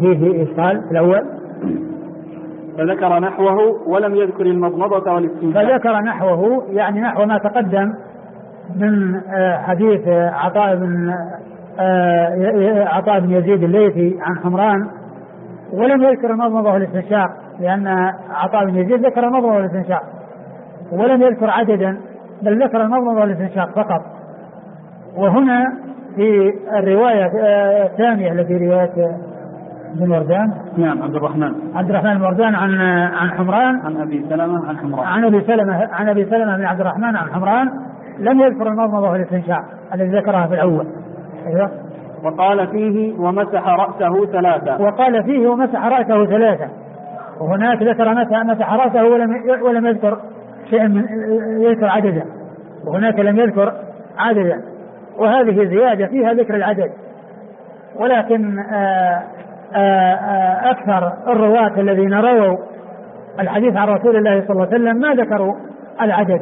فيه إشكال في الأول. فذكر نحوه ولم يذكر المضمضة والاستنشاق. فذكر نحوه يعني نحو ما تقدم من حديث عطاء بن يزيد الليثي عن حمران، ولم يذكر المضمضة والاستنشاق، لأن عطاء بن يزيد ذكر المضمضة والاستنشاق ولم يذكر عددا، بل ذكر المضمضة والاستنشاق فقط. وهنا في الرواية الثانية التي رواية بن وردان، نعم عبد الرحمن بن وردان عن حمران عن أبي سلمة عن حمران عن أبي سلمة بن عبد الرحمن عن حمران، لم يذكر المضمضة والاستنشاق الذي ذكرها في الأول. أيوة. وقال فيه ومسح رأسه ثلاثة. وهناك ذكر مسح رأسه ولم يذكر شيئا من يذكر عددا، وهناك لم يذكر عددا، وهذه زيادة فيها ذكر العدد. ولكن أكثر الرواة الذين رووا الحديث عن رسول الله صلى الله عليه وسلم ما ذكروا العدد،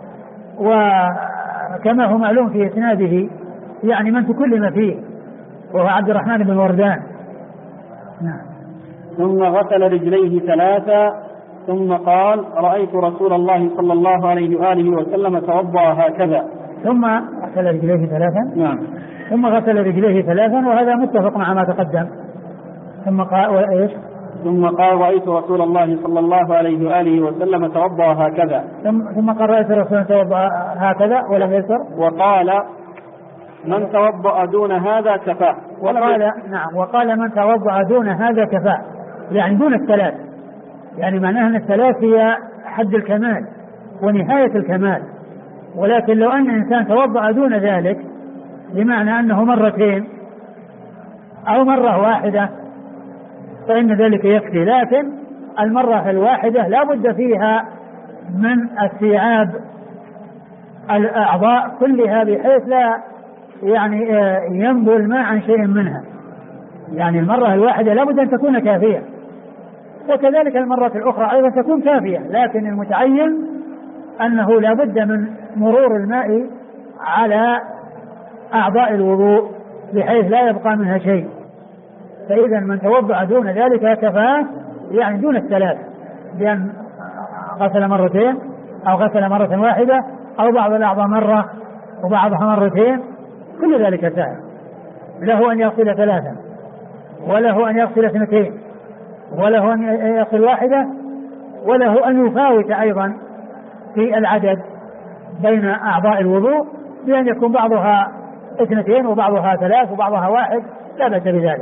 وكما هو معلوم في إسناده يعني من تكلم فيه وهو عبد الرحمن بن وردان. نعم. ثم غسل رجليه ثلاثة ثم قال رأيت رسول الله صلى الله عليه وآله وسلم توضأ هكذا. ثم غسل رجليه ثلاثا. نعم. ثم غسل رجليه ثلاثا، وهذا متفق مع ما تقدم. ثم قال رأيت رسول الله صلى الله عليه وآله وسلم توضأ هكذا. ثم قال رأيت رسول الله توضأ هكذا ولم يذكر. وقال من توضأ دون هذا كفاه. وقال من توضأ دون هذا كفاه، يعني دون الثلاث، يعني معناها أن الثلاث هي حد الكمال ونهاية الكمال. ولكن لو أن الإنسان توضأ دون ذلك بمعنى أنه مرتين أو مرة واحدة فإن ذلك يكفي. لكن المرة الواحدة لا بد فيها من استيعاب الأعضاء كلها بحيث لا يعني ينبو الماء عن شيء منها، يعني المرة الواحدة لا بد أن تكون كافية، وكذلك المرة الأخرى أيضا تكون كافية، لكن المتعين أنه لا بد من مرور الماء على أعضاء الوضوء بحيث لا يبقى منها شيء. فإذا من توضأ دون ذلك كفاه، يعني دون الثلاث، بأن غسل مرتين أو غسل مرة واحدة أو بعض الأعضاء مرة وبعضها مرتين، كل ذلك سائر. له أن يغسل ثلاثا، وله أن يغسل اثنتين، وله أن يغسل واحدة، وله أن يفاوت أيضا في العدد بين أعضاء الوضوء بأن يكون بعضها اثنتين وبعضها ثلاث وبعضها واحد، لا بأس بذلك.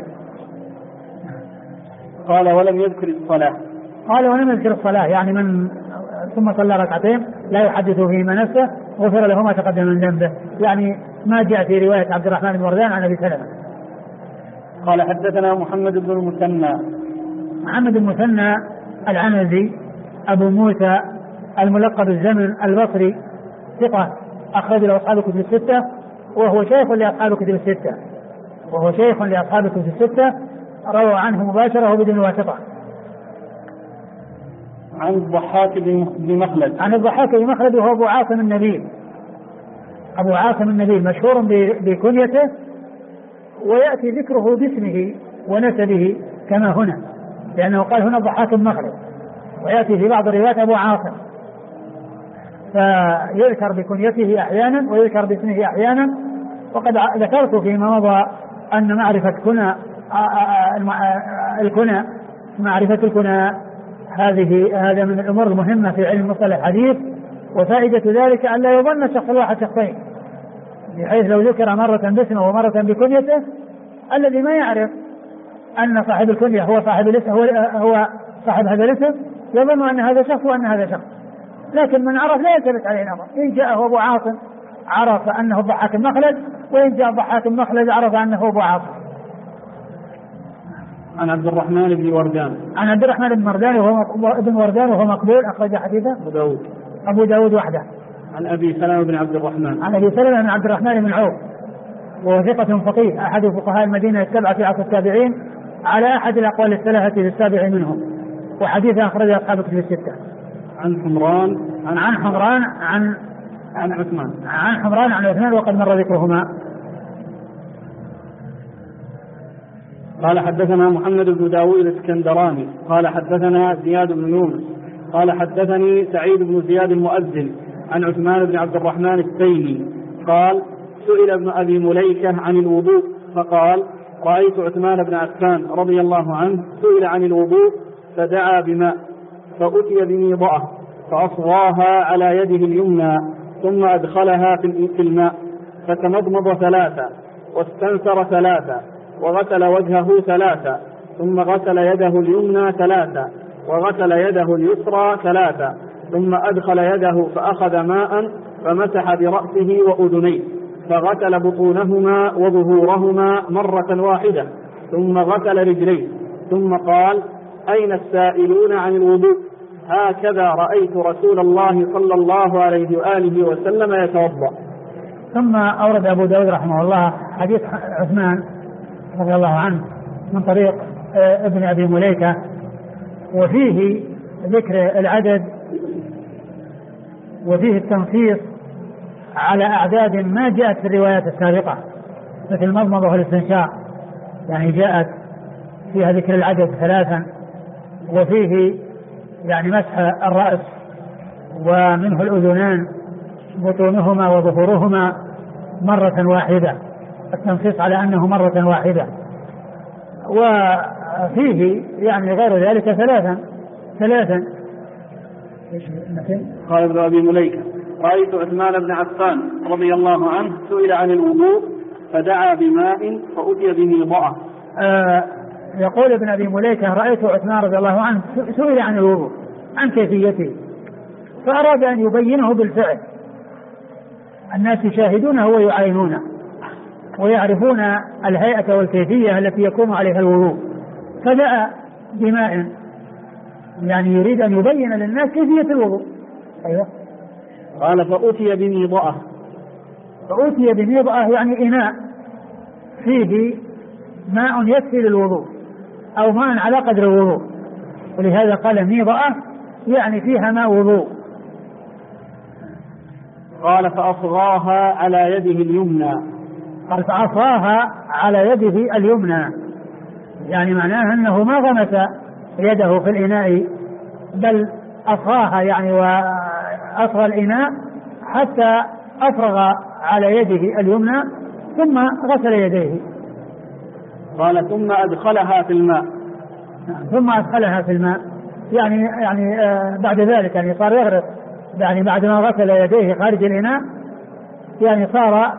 قال ولم يذكر الصلاة، يعني من ثم صلى ركعتين لا يحدث فيهما نفسه غفر له ما تقدم من ذنبه، يعني ما جاء في رواية عبد الرحمن بن وردان عن أبي سلمة. قال حدثنا محمد بن المثنى العنزي أبو موسى الملقب الزمن البصري، ثقة أخرج له أصحاب الكتب الستة، وهو شيخ لأصحاب الكتب الستة، روى عنه مباشرة وبدون واسطة. عن الضحاك بن مخلد وهو أبو عاصم النبيل مشهور بكنيته، ويأتي ذكره باسمه ونسبه كما هنا، لأنه قال هنا الضحاك بن مخلد، ويأتي في بعض الروايات أبو عاصم، فيذكر بكنيته أحيانا ويذكر باسمه أحيانا. وقد ذكرت فيما مضى أن معرفة الكنى هذا من الأمور المهمة في علم مصطلح الحديث، وفائدة ذلك أن لا يظن الشخص الواحد شخصين، بحيث لو ذكر مرة باسمه ومرة بكنيته الذي ما يعرف أن صاحب الكنية هو صاحب الاسم هو صاحب هذا الاسم يظن أن هذا شخص وأن هذا شخص، لكن من عرف لا يلتفت عليه الأمر. إن جاءه أبو عاصم عرف أنه الضحاك بن مخلد، وإن جاء الضحاك بن مخلد عرف أنه أبو عاصم. عن عبد الرحمن بن وردان وهو مقبول، أخرج حديثه أبو داود وحده. عن أبي سلمة بن عبد الرحمن بن عوف، وهو ثقة فقيه أحد فقهاء المدينة السبعة في عصر التابعين، على أحد الأقوال الثلاثة في السابع منهم، وحديثه أخرج أصحاب الكتب الستة. عن حمران عن عثمان وقد مر ذكرهما. قال حدثنا محمد بن داود الاسكندراني قال حدثنا زياد بن يونس قال حدثني سعيد بن زياد المؤذن عن عثمان بن عبد الرحمن التيمي قال سئل ابن أبي مليكة عن الوضوء فقال رأيت عثمان بن عفان رضي الله عنه سئل عن الوضوء فدعا بماء فأتي بميضأة فأصغاها على يده اليمنى ثم أدخلها في الماء فتمضمض ثلاثة واستنثر ثلاثة وغسل وجهه ثلاثة ثم غسل يده اليمنى ثلاثة وغسل يده اليسرى ثلاثة ثم أدخل يده فأخذ ماء فمسح برأسه وأذنيه فغسل بطونهما وظهورهما مرة واحدة ثم غسل رجليه ثم قال أين السائلون عن الوضوء هكذا رأيت رسول الله صلى الله عليه وآله وسلم يتوضأ. ثم أورد أبو داود رحمه الله حديث عثمان رضي الله عنه من طريق ابن أبي مليكة وفيه ذكر العدد وفيه التنصيص على أعداد ما جاءت في الروايات السابقة مثل المضمضة والاستنشاق، يعني جاءت فيها ذكر العدد ثلاثا، وفيه يعني مسح الرأس ومنه الأذنان بطونهما وظهورهما مرة واحدة، التنصيص على أنه مرة واحدة، وفيه يعني غير ذلك ثلاثا. قال ابن أبي مليكة رأيت عثمان بن عفان رضي الله عنه سئل عن الوضوء فدعا بماء فأتي بميضأة. يقول ابن أبي مليكة رأيت عثمان رضي الله عنه سئل عن الوضوء عن كيفيته فأراد أن يبينه بالفعل، الناس يشاهدونه ويعاينونه ويعرفون الهيئة والكيفية التي يكون عليها الوضوء، فدعا بماء يعني يريد أن يبين للناس كيفية الوضوء. أيوة. قال فأتي بميضأة. فأتي بميضأة يعني إناء فيه ماء يكفي للوضوء أو ماء على قدر الوضوء، ولهذا قال ميضأة يعني فيها ماء وضوء. قال فأصغاها على يده اليمنى. قال فأصغاها على يده اليمنى يعني معناه أنه ما غمس يده في الإناء بل أصغاها يعني وأصغى الإناء حتى أفرغ على يده اليمنى ثم غسل يديه. قال ثم أدخلها في الماء. ثم أدخلها في الماء يعني بعد ذلك يعني صار يغرق، يعني بعد ما غسل يديه خارج الإناء يعني صار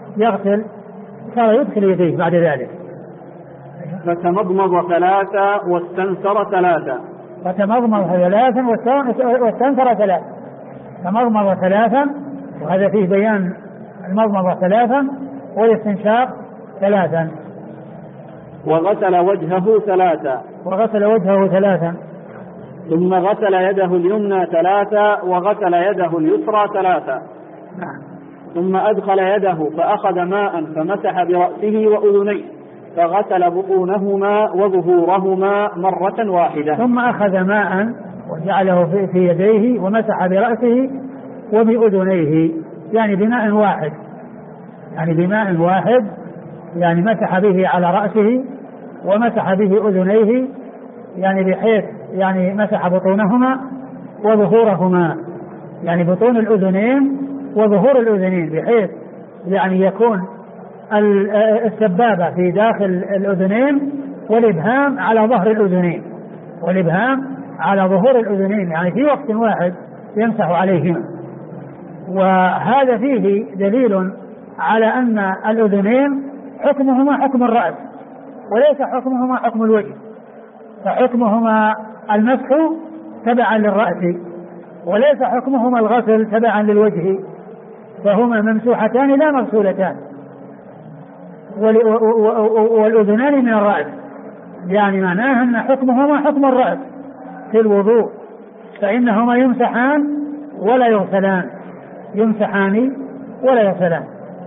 يدخل يديه بعد ذلك. فتمضمض ثلاثة واستنثر ثلاثة. فتمضمض ثلاثا واستنثر ثلاثا. تمضمض ثلاثا وهذا فيه بيان المضمضة ثلاثا والاستنشاق ثلاثا. وغسل وجهه ثلاثا. وغسل وجهه ثلاثا. ثم غسل يده اليمنى ثلاثا وغسل يده اليسرى ثلاثا. نعم. ثم أدخل يده فأخذ ماء فمسح برأسه وأذنيه فغسل بطونهما وظهورهما مرة واحدة. ثم أخذ ماء وجعله في يديه ومسح برأسه وبأذنيه يعني بماء واحد يعني مسح به على رأسه ومسح به أذنيه يعني بحيث يعني مسح بطونهما وظهورهما يعني بطون الأذنين وظهور الأذنين بحيث يعني يكون السبابة في داخل الأذنين والإبهام على ظهر الأذنين والإبهام على ظهور الأذنين يعني في وقت واحد يمسح عليهما. وهذا فيه دليل على أن الأذنين حكمهما حكم الرأس وليس حكمهما حكم الوجه، فحكمهما المسح تبعا للرأس وليس حكمهما الغسل تبعا للوجه، فهما ممسوحتان لا مغسولتان. والأذنان من الرأس يعني معناه أن حكمهما حكم الرأس في الوضوء، فإنهما يمسحان ولا يغسلان، يمسحان ولا يغسلان.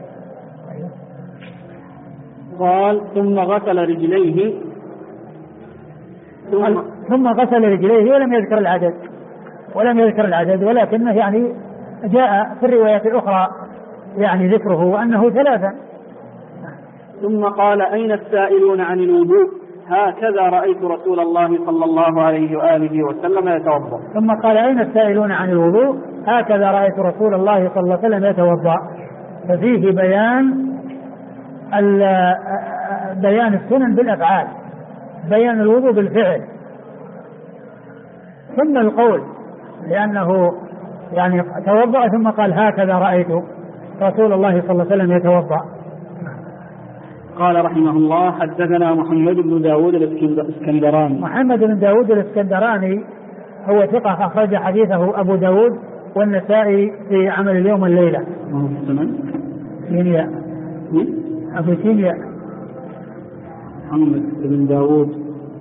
قال ثم غسل رجليه. ثم غسل رجليه ولم يذكر العدد ولكنه يعني جاء في الروايات الأخرى يعني ذكره وأنه ثلاثا. ثم قال أين السائلون عن الوضوء هكذا رأيت رسول الله صلى الله عليه وآله وسلم يتوضأ. ثم قال أين السائلون عن الوضوء؟ هكذا رأيت رسول الله صلى الله عليه وسلم يتوضأ. ففيه بيان السنن بالأفعال، بيان الوضوء بالفعل. ثم القول لأنه يعني توضأ ثم قال هكذا رأيت رسول الله صلى الله عليه وسلم يتوضأ. قال رحمه الله حدثنا محمد بن داود الاسكندراني. محمد بن داود الاسكندراني هو ثقة أخرج حديثه أبو داود والنسائي في عمل اليوم والليلة. سينيا أبو سينيا محمد بن داود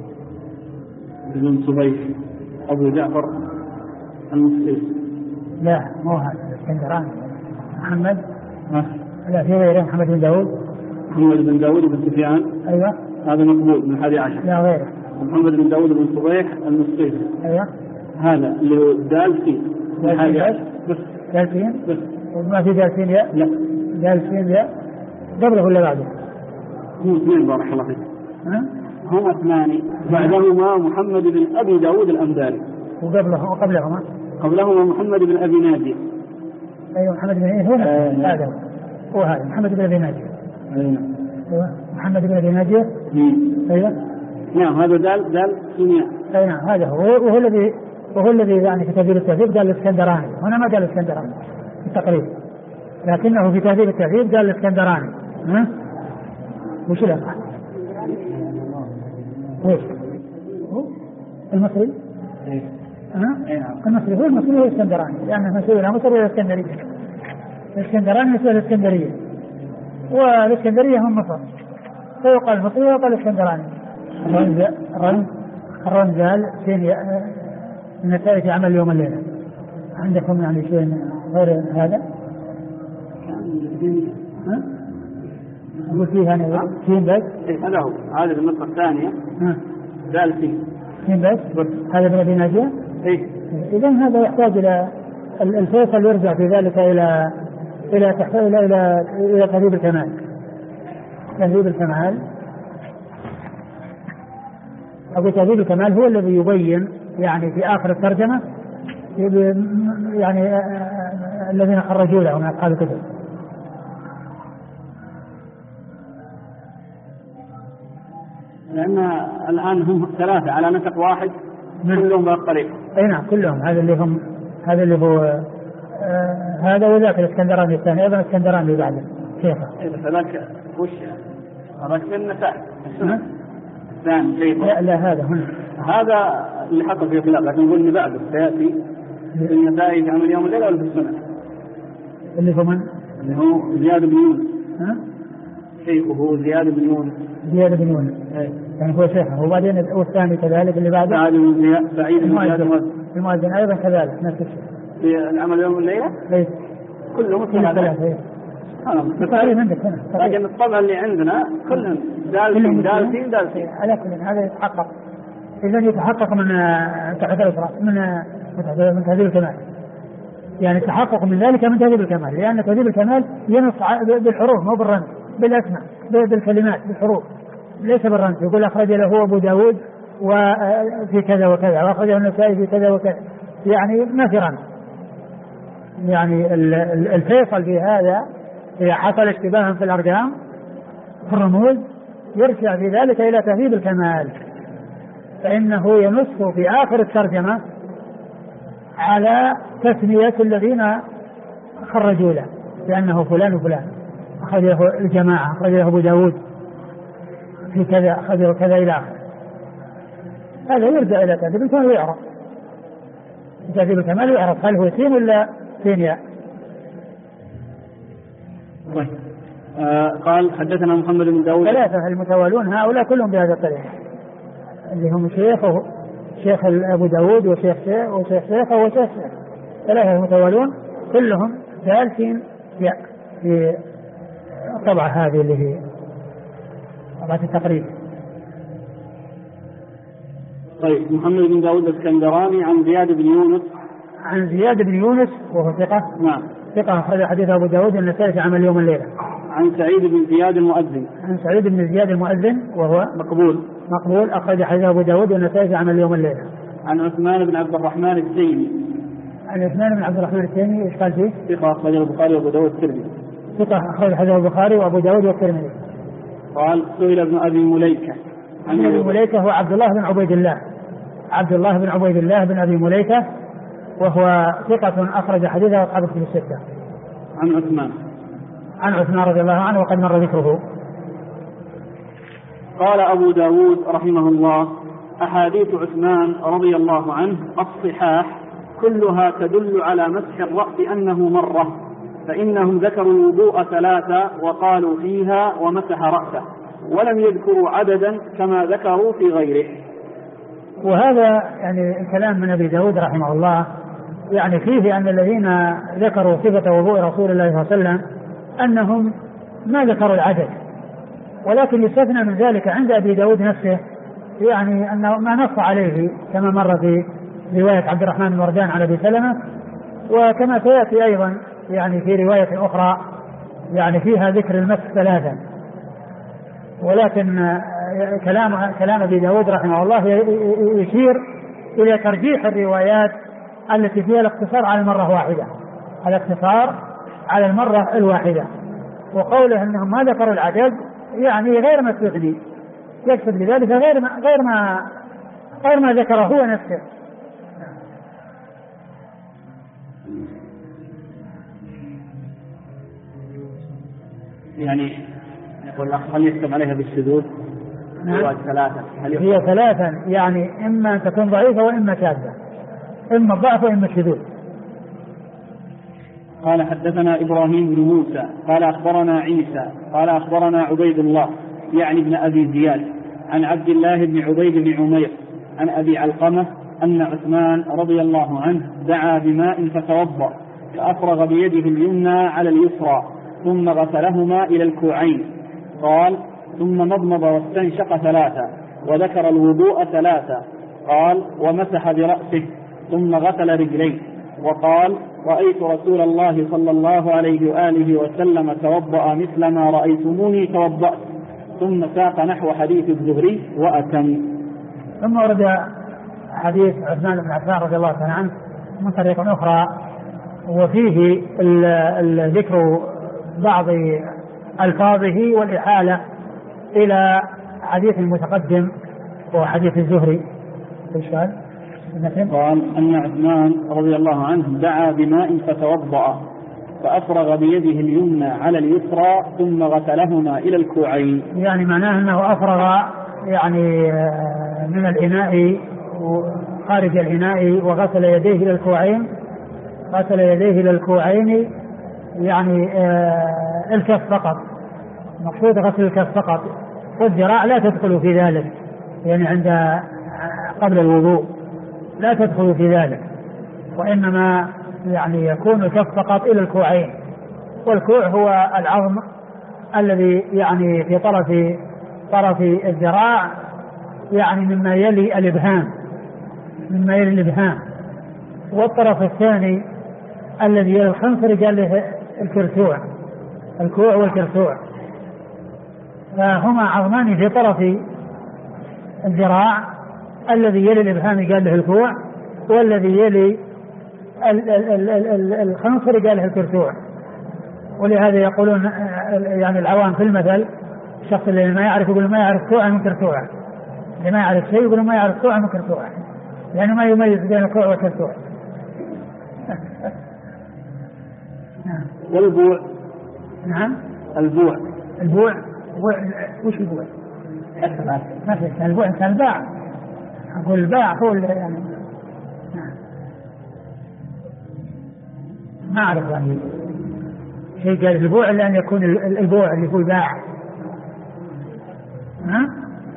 بن صبيح أبو جعفر المصري. لا مو هذا الاسكندراني محمد. لا في غيره محمد بن داود. محمد بن داود بن سفيان. أيوة هذا مقبول من 11. لا غيره. محمد بن داود بن صبيح المصري. أيوة هذا اللي هو دالسين. بس دالسين بس ما في دالسين يا لا دالسين يا قبله ولا بعده؟ هم اثنين بارك الله فيك. هم اثنان بعدهما محمد بن أبي داود الأمداري قبلهما محمد بن أبي ناجي. أيوة محمد بن هذا هو هذا محمد بن أبي ناجي. أيوة محمد بن أبي ناجي. أيوة نعم هذا دال سنيا. أي نعم هذا هو وهو الذي يعني في تهذيب التهذيب قال الاسكندراني. هنا ما قال الاسكندراني في التقريب لكنه في تهذيب التهذيب قال الاسكندراني. وش الأصح؟ وش المصري؟ المصري هو المصري هو الاسكندراني لأنه مسؤول عن مصر والاسكندرية. الاسكندراني مسؤول الاسكندرية والاسكندرية هم مصر فيقال المصري ويقال الاسكندراني. الرنزال النسائي في عمل يوم الليلة. عندكم يعني شيء غير هذا؟ أقول فيه أنا سين بس. هذا هو هذا النسخة الثانية. دال سين بس هذا من أبي ناجية. إذن هذا يحتاج إلى الفيصل يرجع في ذلك إلى تهذيب الكمال. تهذيب الكمال أو تهذيب الكمال هو الذي يبين يعني في آخر الترجمة يعني الذين خرجوا له من أصحاب الكتب. لأن الآن هم 3 على نسق واحد كلهم بالطريق. أي نعم كلهم هذا اللي هو هذا وذاك الاسكندراني الثاني أيضا الاسكندراني بعده شيخه. فذاك وش ركب النسائي الثاني شيخه. لا هذا هنا هذا اللي حصل فيه خلاف لكن نقول إن بعده سيأتي النسائي في عمل يوم الليلة ولا في السنة. اللي هو من؟ اللي هو زياد بن يونس. شيخه زياد بن يونس. زياد بن يونس يعني هو شيخه وبعدين والثاني كذلك اللي بعده سعيد بن زياد المؤذن أيضا كذلك نفس الشيء في العمل يوم الليلة. كلهم ثلاثة. تقريبا عندك هنا لكن الطبع اللي عندنا كلهم دالسين على كل هذا يتحقق. إذا يتحقق من تحت الإفراط من تهذيب الكمال يعني التحقق من ذلك من تهذيب الكمال لأن تهذيب الكمال ينص بالحروف مو بالرمز بالأسماء بالكلمات بالحروف ليس بالرمز. يقول أخرج له أبو داود وفي كذا وكذا وأخرجه النسائي في كذا وكذا يعني ما في رمز. يعني الفيصل في هذا إذا حصل اشتباه في الأرقام في الرموز يرجع في ذلك إلى تهذيب الكمال فإنه ينص في آخر الترجمة على تسمية الذين خرجوا له لأنه فلان وفلان أخرجه الجماعة أخرجه أبو داود في كذا أخرجه كذا إلى آخر. هذا يرجع إلى تهذيب الكمال ويعرف تهذيب الكمال ويعرف هل هو سين ولا سين ياء. قال حدثنا محمد بن داود 3 المتوالون هؤلاء كلهم بهذا الطريق اللي هم شيخ أبو داود وشيخ شيخه وشيخ 3 المتوالون كلهم جالسين في الطبعة هذه اللي هي طبعة التقريب. طيب محمد بن داود الاسكندراني عن زياد بن يونس وهو ثقة. نعم ثقة أخرج حديث أبو داود النسائي في عمل يوم الليلة. عن سعيد بن زياد المؤذن وهو مقبول مقبول أخرج حديثه أبو داود والنسائي في عمل يوم الليلة. عن عثمان بن عبد الرحمن التيمي. عن عثمان بن عبد الرحمن التيمي إيش قال فيه؟ ثقة أخرجه البخاري وأبو داود والترمذي. ثقة أخرج حديثه البخاري وأبو داود والترمذي. قال سئل ابن أبي مليكة. ابن أبي مليكة هو عبد الله بن عبيد الله، عبد الله بن عبيد الله بن أبي مليكة، وهو ثقة أخرج حديثه أصحاب الكتب الستة. عن عثمان. عن عثمان رضي الله عنه وقد مر ذكره. قال أبو داود رحمه الله: أحاديث عثمان رضي الله عنه الصحاح كلها تدل على مسح الرأس أنه مرة، فإنهم ذكروا الوضوء 3 وقالوا فيها ومسح رأسه، ولم يذكروا عددا كما ذكروا في غيره. وهذا يعني الكلام من أبي داود رحمه الله يعني فيه أن الذين ذكروا صفة وضوء رسول الله صلى الله عليه وسلم أنهم ما ذكروا العدد، ولكن يستثنى من ذلك عند أبي داود نفسه يعني أنه ما نص عليه كما مر في رواية عبد الرحمن بن وردان على أبي سلمة، وكما سيأتي أيضا يعني في رواية أخرى يعني فيها ذكر المسح 3. ولكن كلام أبي داود رحمه الله يشير إلى ترجيح الروايات التي فيها الاقتصار على المرة واحدة، الاقتصار على المرة الواحدة، وقوله أنهم ما ذكروا العدد يعني غير مستثني، يقصد بذلك غير ما ذكره هو نفسه. يعني يقول هل يحكم عليها بالشذوذ؟ هي 3 يعني إما أن تكون ضعيفة وإما شاذة، إما الضعف وإما الشذوذ. قال حدثنا إبراهيم بن موسى قال أخبرنا عيسى قال أخبرنا عبيد الله يعني ابن أبي زياد عن عبد الله بن عبيد بن عمير عن أبي علقمة أن عثمان رضي الله عنه دعا بماء فتوضأ فأفرغ بيده اليمنى على اليسرى ثم غسلهما إلى الكوعين. قال ثم مضمض واستنشق 3 وذكر الوضوء 3. قال ومسح برأسه ثم غسل رجليه. وقال رأيت رسول الله صلى الله عليه وآله وسلم توضأ مثل ما رأيتموني توضأت. ثم ساق نحو حديث الزهري وأتم. ثم ورد حديث عثمان بن عفان رضي الله عنه من طريق أخرى وفيه ذكر بعض ألفاظه والإحالة إلى حديث المتقدم وحديث الزهري. قال أن عثمان رضي الله عنه دعا بماء فتوضأ فأفرغ بيده اليمنى على اليسرى ثم غسلهما إلى الكوعين. يعني معناه أنه أفرغ يعني من الإناء خارج الإناء وغسل يديه إلى الكوعين، غسل يديه إلى الكوعين يعني الكف فقط، مقصود غسل الكف فقط، والذراع لا تدخل في ذلك يعني عند قبل الوضوء لا تدخل في ذلك، وإنما يعني يكون الكف فقط إلى الكوعين. والكوع هو العظم الذي يعني في طرف الذراع يعني مما يلي الإبهام، والطرف الثاني الذي يلي الخنصر قال له الكرسوع، الكوع والكرسوع، فهما عظمان في طرف الذراع، الذي يلي الإبهام قال له الكوع، والذي يلي الخنصر قال له الكرسوع. ولهذا يقولون يعني العوام في المثل الشخص اللي ما يعرف يقول ما يعرف كوعا من كرسوعه، اللي ما يعرف شيء يقول ما يعرف كوعا من كرسوعه، لأنه ما يميز بين الكوع والكرسوع. والبوع. نعم البوع وش البوع؟ ما في البوع كالباع، أقول الباع هو يعني ما أعرف يعني شيء قال البوع إلا أن يكون البوع اللي هو الباع. ها؟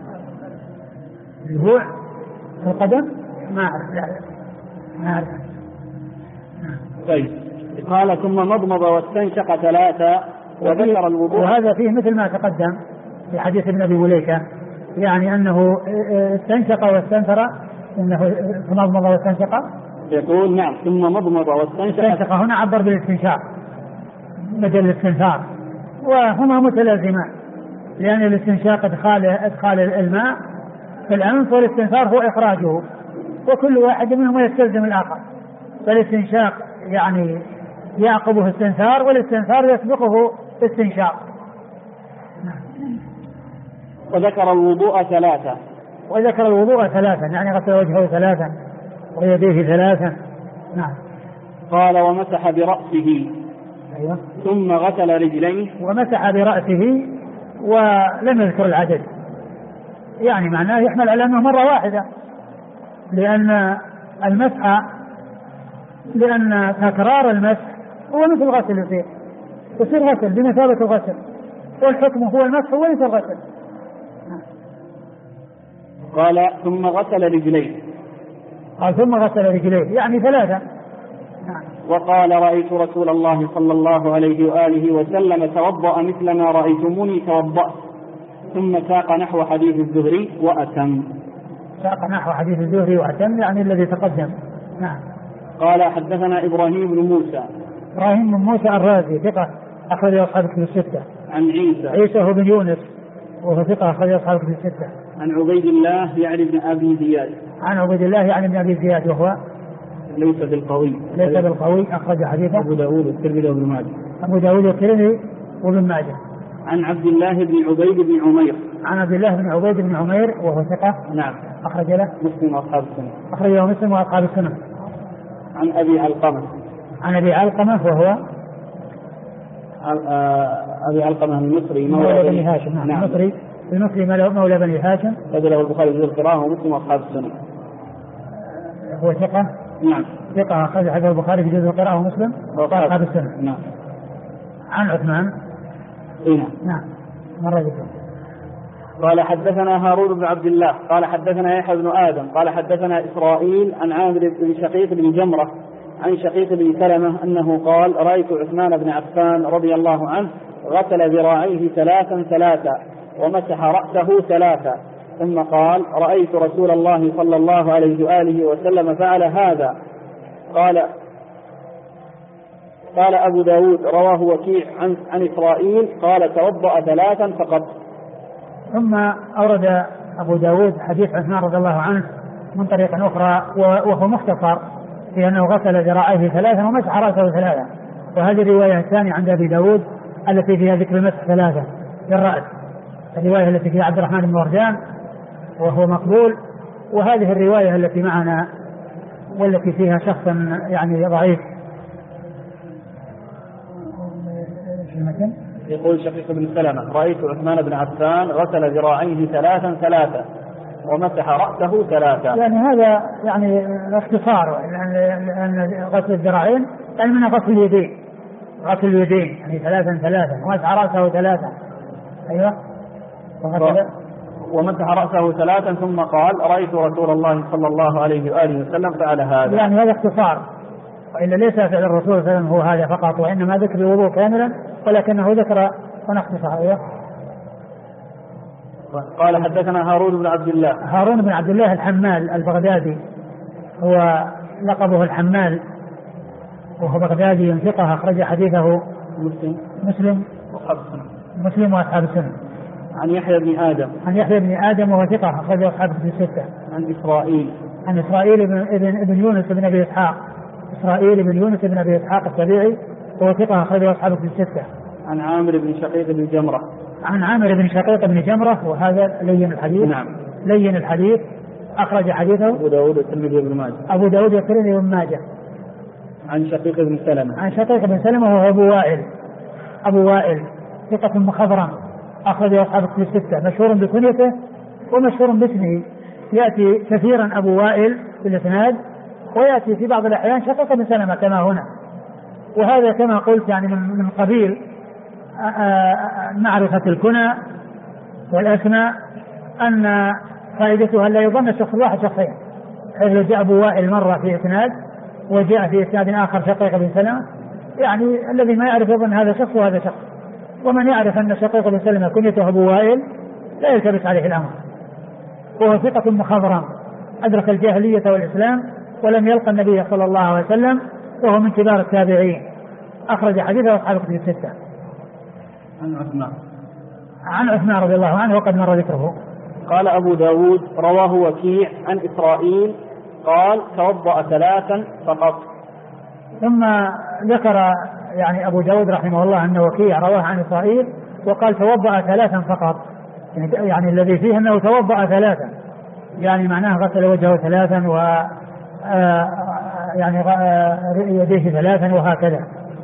البوع في القدم ما أعرف، لا ما أعرف. طيب قال ثم مضمض واستنشق 3 وذكر الوضوء. وهذا فيه مثل ما تقدم في حديث ابن أبي مليكة، يعني أنه استنشق واستنثر، إنه مضمض واستنشق. يقول نعم ثم مضمض واستنشق، هنا عبر بالاستنشاق بدل الاستنثار، وهما متلازمان، لأن الاستنشاق إدخال الماء في الأنف، والاستنثار هو إخراجه، وكل واحد منهما يستلزم الآخر، فالاستنشاق يعني يعقبه استنثار، والاستنثار يسبقه استنشاق. وذكر الوضوء ثلاثة. وذكر الوضوء ثلاثا يعني غسل وجهه ثلاثا ويديه ثلاثا. نعم. قال ومسح برأسه. أيوة. ثم غسل رجليه. ومسح برأسه ولم يذكر العدد، يعني معناه يحمل على أنه مرة واحدة، لأن تكرار المسح هو مثل الغسل، يصير غسل بمثابة الغسل، والحكم هو المسح وليس الغسل. قال ثم غسل رجليه. قال ثم غسل رجليه يعني ثلاثة. وقال رأيت رسول الله صلى الله عليه وآله وسلم توضأ مثل ما رأيتموني توضأت. ثم ساق نحو حديث الزهري وأتم. ساق نحو حديث الزهري وأتم يعني الذي تقدم. نعم. قال حدثنا إبراهيم بن موسى. إبراهيم بن موسى الرازي ثقة أخرج أصحاب الكتب الستة. عن عيسى هو بن يونس وهو ثقة أخرج أصحاب الكتب الستة. عن عبيد الله يعني بن أبي زياد. عن عبيد الله يعني بن أبي زياد وهو ليس بالقوي. أخرج حديثه أبو داود والترمذي وابن ماجه. أبو داود والترمذي وابن ماجه. عن عبد الله بن عبيد بن عمير. عن عبد الله بن عبيد بن عمير وهو ثقة. نعم. أخرج له مسلم وأصحاب السنة. أخرجه مسلم وأصحاب السنة. عن أبي علقمة. عن أبي علقمة وهو أبي علقمة المصري مولى بني هاشم. نعم. المصري مولى بني هاشم. بدله البخاري في القراءة ومسلم وأصحاب السنة. هو ثقة. نعم. ثقة أخرج حديث البخاري في جزء القراءة ومسلم وأصحاب السنة. نعم. عن عثمان. نعم. مرة ذكر. قال حدثنا هارون بن عبد الله قال حدثنا يحيى بن آدم قال حدثنا إسرائيل عن عامر بن شقيق بن جمرة عن شقيق بن سلمة أنه قال رأيت عثمان بن عفان رضي الله عنه غسل ذراعيه ثلاثا ومسح رأسه ثلاثا، ثم قال رأيت رسول الله صلى الله عليه وآله وسلم فعل هذا. قال أبو داود رواه وكيع عن إسرائيل قال توضأ ثلاثا فقط. ثم أورد أبو داود حديث عثمان رضي الله عنه من طريق أخرى وهو مختصر في أنه غسل ذراعيه ثلاثا ومسح رأسه ثلاثا، وهذه الرواية الثانية عند أبي داود التي فيها ذكر المسح ثلاثة للرأس، الرواية التي فيها عبد الرحمن بن وردان وهو مقبول، وهذه الرواية التي معنا والتي فيها شخص يعني ضعيف. يقول شقيق بن سلمة رأيت عثمان بن عفان غسل ذراعيه ثلاثا ومسح رأسه ثلاثا. يعني هذا يعني اختصار، لأن غسل الذراعين يعني من غسل اليدين يعني ثلاثا ومسح رأسه ثلاثا. أيوة. ومسح رأسه ثلاثا ثم قال رأيت رسول الله صلى الله عليه وآله وسلم فعل هذا. يعني هذا اختصار، وإلا ليس فعل الرسول صلى الله عليه وسلم هو هذا فقط، وإنما ذكر الوضوء كاملا ولكنه ذكر اختصار. أيوة. قال حدثنا هارون بن عبد الله الحمال البغدادي، هو لقبه الحمال وهو بغدادي ثقة أخرج حديثه مسلم وأصحاب السنة. عن يحيى بن آدم وهو ثقة أخرج أصحاب الكتب الستة. عن إسرائيل بن يونس بن أبي إسحاق. السبيعي وهو ثقة أخرج أصحاب الكتب الستة. عن عامر بن شقيق بن جمرة وهذا لين الحديث. نعم. لين الحديث أخرج حديثه أبو داود والترمذي وابن ماجه. عن شقيق بن سلمة وهو أبو وائل ثقة مخضرم أخرج أصحاب الكتب الستة، مشهور بكنيته ومشهور باسمه، يأتي كثيرا أبو وائل في الإسناد ويأتي في بعض الأحيان شقيق بن سلمة كما هنا، وهذا كما قلت يعني من قبيل معرفة الكنى والأسماء، أن فائدتها لا يظن الشخص الواحد شخصين، حيث لو جاء أبو وائل مرة في إسناد وجاء في إسناد آخر شقيق بن سلمة، يعني الذي ما يعرف يظن هذا شخص وهذا شخص، ومن يعرف أن شقيق بن سلمة كنيته أبو وائل لا يلتبس عليه الأمر، وهو ثقة مخضرم أدرك الجاهلية والإسلام ولم يلقى النبي صلى الله عليه وسلم، وهو من كبار التابعين أخرج حديثه أصحاب الكتب الستة. عن عثمان رضي الله عنه وقد مر ذكره. قال أبو داود رواه وكيع عن إسرائيل قال توضأ 3 فقط. ثم ذكر يعني أبو داود رحمه الله أن وكيع رواه عن إسرائيل وقال توضأ 3 فقط، يعني الذي فيه أنه توضأ 3، يعني معناه غسل وجهه 3 و يعني يديه 3 وهكذا.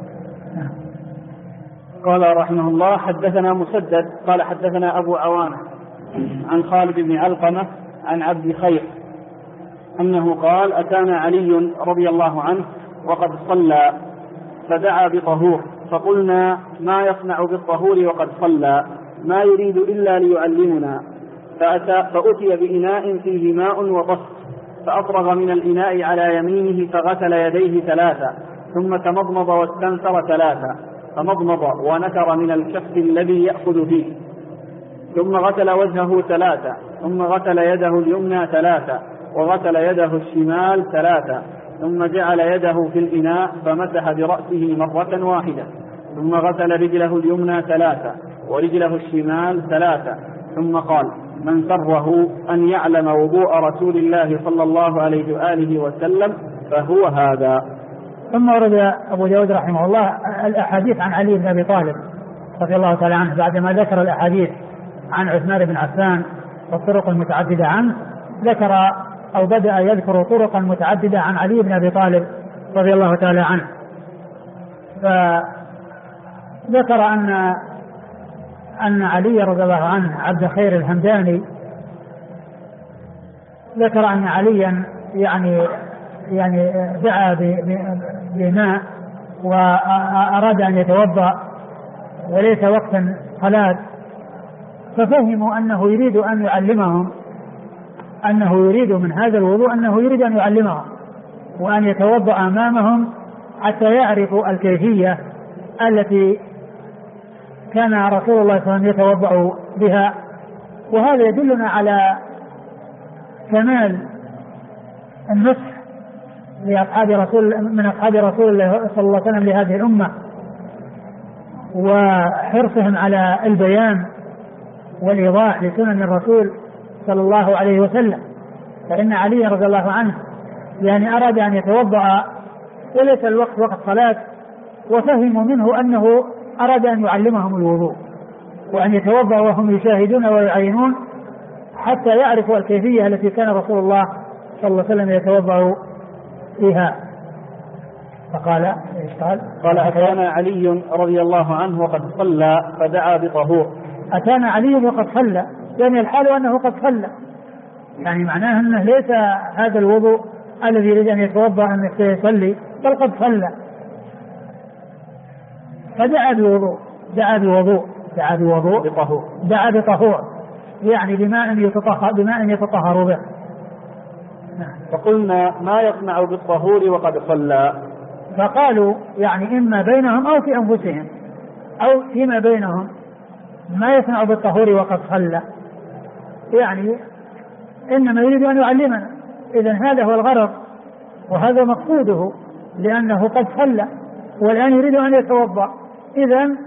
قال رحمه الله حدثنا مسدد قال حدثنا أبو عوانة عن خالد بن علقمة عن عبد خير أنه قال أتانا علي رضي الله عنه وقد صلى فدعا بطهور فقلنا ما يصنع بالطهور وقد صلى ما يريد إلا ليعلمنا، فأتي بإناء فيه ماء وطست فأفرغ من الإناء على يمينه فغسل يديه 3 ثم تمضمض واستنثر 3 فمضمض ونثر من الكف الذي يأخذ فيه ثم غسل وجهه 3 ثم غسل يده اليمنى 3 وغسل يده الشمال 3 ثم جعل يده في الإناء فمسح برأسه مرة واحدة ثم غسل رجله اليمنى 3 ورجله الشمال 3 ثم قال من سره أن يعلم وضوء رسول الله صلى الله عليه وآله وسلم فهو هذا. ثم ورد أبو داود رحمه الله الأحاديث عن علي بن أبي طالب رضي الله تعالى عنه بعدما ذكر الأحاديث عن عثمان بن عفان والطرق المتعددة عنه، ذكر أو بدأ يذكر طرقا متعددة عن علي بن أبي طالب رضي الله تعالى عنه. فذكر أن علي رضي الله عنه عبد خير الهمداني ذكر أن عليا يعني دعا بماء وأراد أن يتوضأ وليس وقتا صلاة، ففهموا أنه يريد أن يعلمهم، أنه يريد من هذا الوضوء أنه يريد أن يعلمهم وأن يتوضأ أمامهم حتى يعرفوا الكيفية التي كان رسول الله صلى الله عليه وسلم يتوضأ بها. وهذا يدلنا على كمال النصح من أصحاب رسول الله صلى الله عليه وسلم لهذه الأمة وحرصهم على البيان والإيضاح لسنن الرسول صلى الله عليه وسلم. فإن علي رضي الله عنه يعني أراد أن يتوضأ وليس الوقت وقت صلاة، وفهموا منه أنه أراد أن يعلمهم الوضوء وأن يتوضأ وهم يشاهدون ويعينون حتى يعرفوا الكيفية التي كان رسول الله صلى الله عليه وسلم يتوضأ فيها. فقال قال أتانا علي رضي الله عنه وقد صلى فدعا بطهور. أتانا علي وقد صلى يعني الحال أنه قد صلى، يعني معناه أنه ليس هذا الوضوء الذي يريد أن يتوضأ أن يصلي بل قد صلى، فدعا بوضوء دعا بطهور يعني بماء يتطهر به. فقلنا ما يصنع بالطهور وقد صلى، فقالوا يعني إما بينهم أو في أنفسهم أو فيما بينهم ما يصنع بالطهور وقد صلى، يعني إنما يريد أن يعلمنا، إذن هذا هو الغرض وهذا مقصوده لأنه قد صلى والآن يريد أن يتوضأ. إذن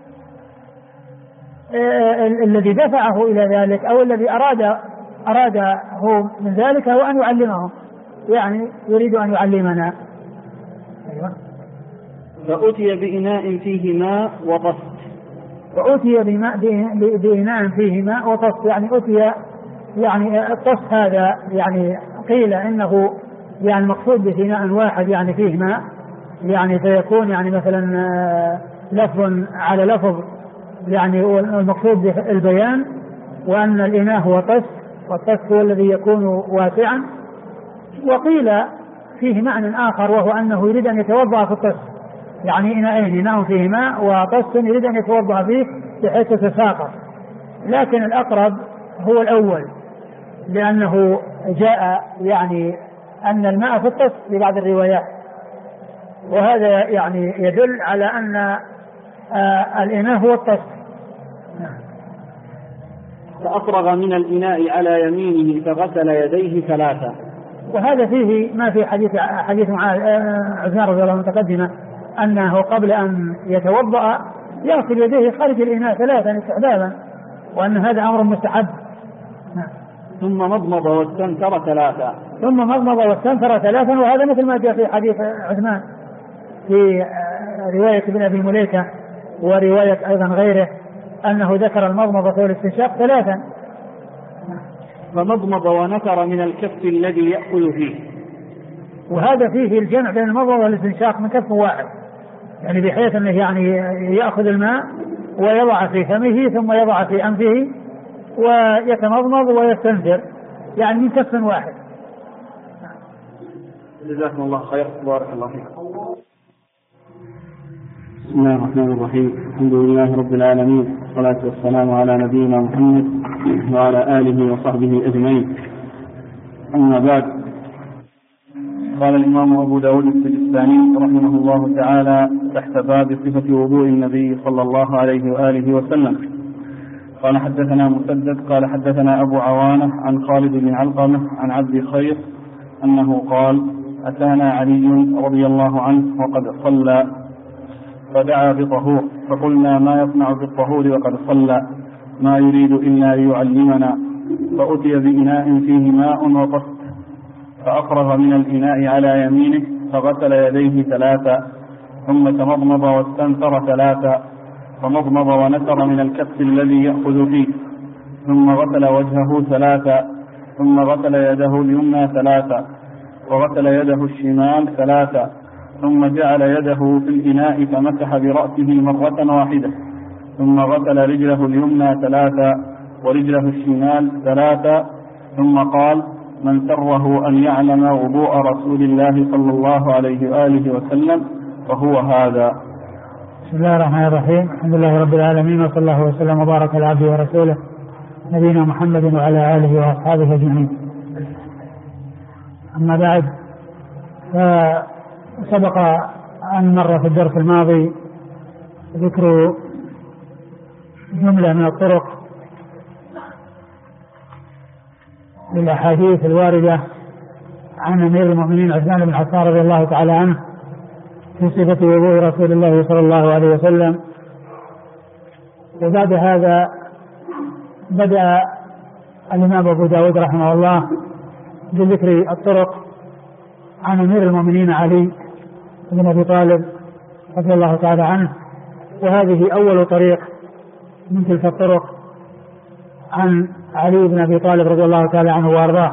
الذي دفعه إلى ذلك أو الذي أراده من ذلك هو أن يعلمهم، يعني يريد أن يعلمنا. أيوة. فأتي بإناء فيه ماء وطست. فأتي بإناء فيه ماء وطست يعني أتي يعني الطست هذا يعني قيل إنه يعني المقصود بإناء واحد يعني فيه ماء، يعني فيكون يعني مثلا لفظ على لفظ، يعني المقصود بالبيان وأن الإناء هو طست والطست هو الذي يكون واسعا. وقيل فيه معنى آخر وهو أنه يريد أن يتوضأ في الطست، يعني إناء فيه ماء وطست يريد أن يتوضأ فيه بحيث يتساقط، لكن الأقرب هو الأول لأنه جاء يعني أن الماء في الطست في بعض الروايات، وهذا يعني يدل على أن الإناء هو الطست. فأفرغ من الإناء على يمينه فغسل يديه 3. وهذا فيه ما في حديث عثمان رضي الله عنه متقدمة أنه قبل أن يتوضأ يغسل يديه خارج الإناء 3 استحبابا، وأن هذا أمر مستحب. ثم مضمض واستنثر 3. ثم مضمض واستنثر 3. وهذا مثل ما جاء في حديث عثمان في رواية ابن أبي مليكة ورواية أيضا غيره أنه ذكر المضمضة والاستنشاق 3. فمضمض ونثر من الكف الذي يأخذ فيه. وهذا فيه الجمع بين المضمضة والاستنشاق من كف واحد، يعني بحيث أنه يعني يأخذ الماء ويضع في فمه ثم يضع في أنفه ويتمضمض ويستنثر، يعني من كف واحد. جزاكم الله خير، بارك الله فيكم. بسم الله الرحمن الرحيم. الحمد لله رب العالمين، والصلاة والسلام على نبينا محمد وعلى آله وصحبه أجمعين. أما بعد، قال الإمام أبو داود السجستاني رحمه الله تعالى تحت باب صفة وضوء النبي صلى الله عليه وآله وسلم: قال حدثنا مسدد قال حدثنا أبو عوانة عن خالد بن علقمة عن عبد خير أنه قال: أتانا علي رضي الله عنه وقد صلى فدعا بطهور، فقلنا: ما يصنع بالطهور وقد صلى؟ ما يريد إلا ليعلمنا. فأتي بإناء فيه ماء وطست، فأفرغ من الإناء على يمينه فغسل يديه 3، ثم تمضمض واستنثر 3، فمضمض ونثر من الكف الذي يأخذ فيه، ثم غسل وجهه 3، ثم غسل يده اليمنى 3، وغسل يده الشمال 3، ثم جعل يده في الإناء فمسح برأسه مرة واحدة، ثم غسل رجله اليمنى 3 ورجله الشمال 3، ثم قال: من سره أن يعلم وضوء رسول الله صلى الله عليه وآله وسلم فهو هذا. بسم الله الرحمن الرحيم. الحمد لله رب العالمين، وصلى الله وسلم وبارك على عبده ورسوله نبينا محمد وعلى آله وأصحابه أجمعين. أما بعد، فسبق أن مر في الدرس الماضي ذكر جملة من الطرق للأحاديث الواردة عن أمير المؤمنين عثمان بن عفان رضي الله تعالى عنه في صفة وضوء رسول الله صلى الله عليه وسلم. وبعد هذا بدأ الإمام أبو داود رحمه الله بذكر الطرق عن أمير المؤمنين علي بن أبي طالب رضي الله تعالى عنه، وهذه أول طريق من تلك الطرق عن علي بن أبي طالب رضي الله تعالى عنه وأرضاه،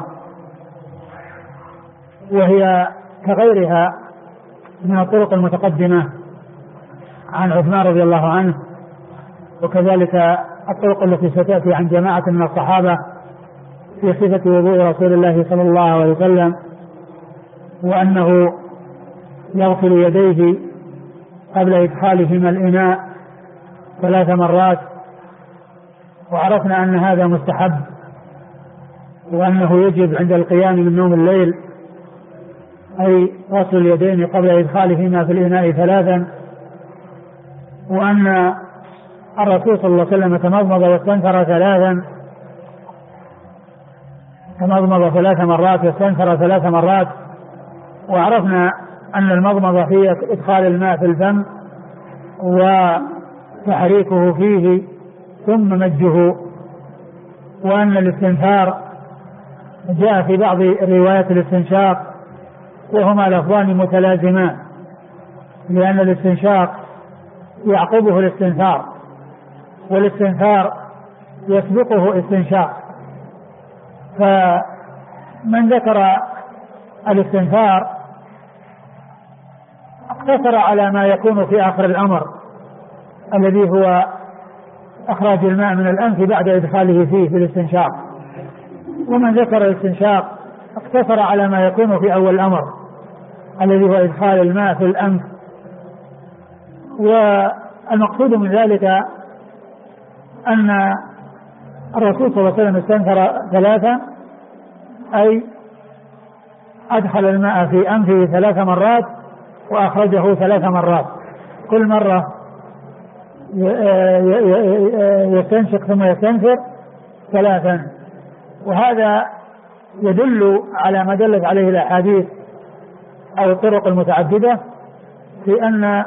وهي كغيرها من الطرق المتقدمة عن عثمان رضي الله عنه، وكذلك الطرق التي ستأتي عن جماعة من الصحابة في صفة وضوء رسول الله صلى الله عليه وسلم، وأنه يغسل يديه قبل إدخالهما الإناء 3 مرات، وعرفنا أن هذا مستحب، وأنه يجب عند القيام من نوم الليل أي غسل اليدين قبل إدخالهما في الإناء 3، وأن الرسول صلى الله عليه وسلم تمضمض واستنثر 3، تمضمض 3 مرات واستنثر 3 مرات. وعرفنا أن المضمضة هي إدخال الماء في الفم وتحريكه فيه ثم مجه، وأن الاستنثار جاء في بعض روايات الاستنشاق وهما لفظان متلازمان، لأن الاستنشاق يعقبه الاستنثار، والاستنثار يسبقه استنشاق. فمن ذكر الاستنثار اقتصر على ما يكون في آخر الأمر الذي هو إخراج الماء من الأنف بعد إدخاله فيه في الاستنشاق، ومن ذكر الاستنشاق اقتصر على ما يكون في أول الأمر الذي هو إدخال الماء في الأنف. والمقصود من ذلك أن الرسول صلى الله عليه وسلم استنثر 3، أي أدخل الماء في أنفه 3 مرات وأخرجه 3 مرات، كل مرة يستنشق ثم يستنثر 3. وهذا يدل على ما دلت عليه الأحاديث أو الطرق المتعددة في أن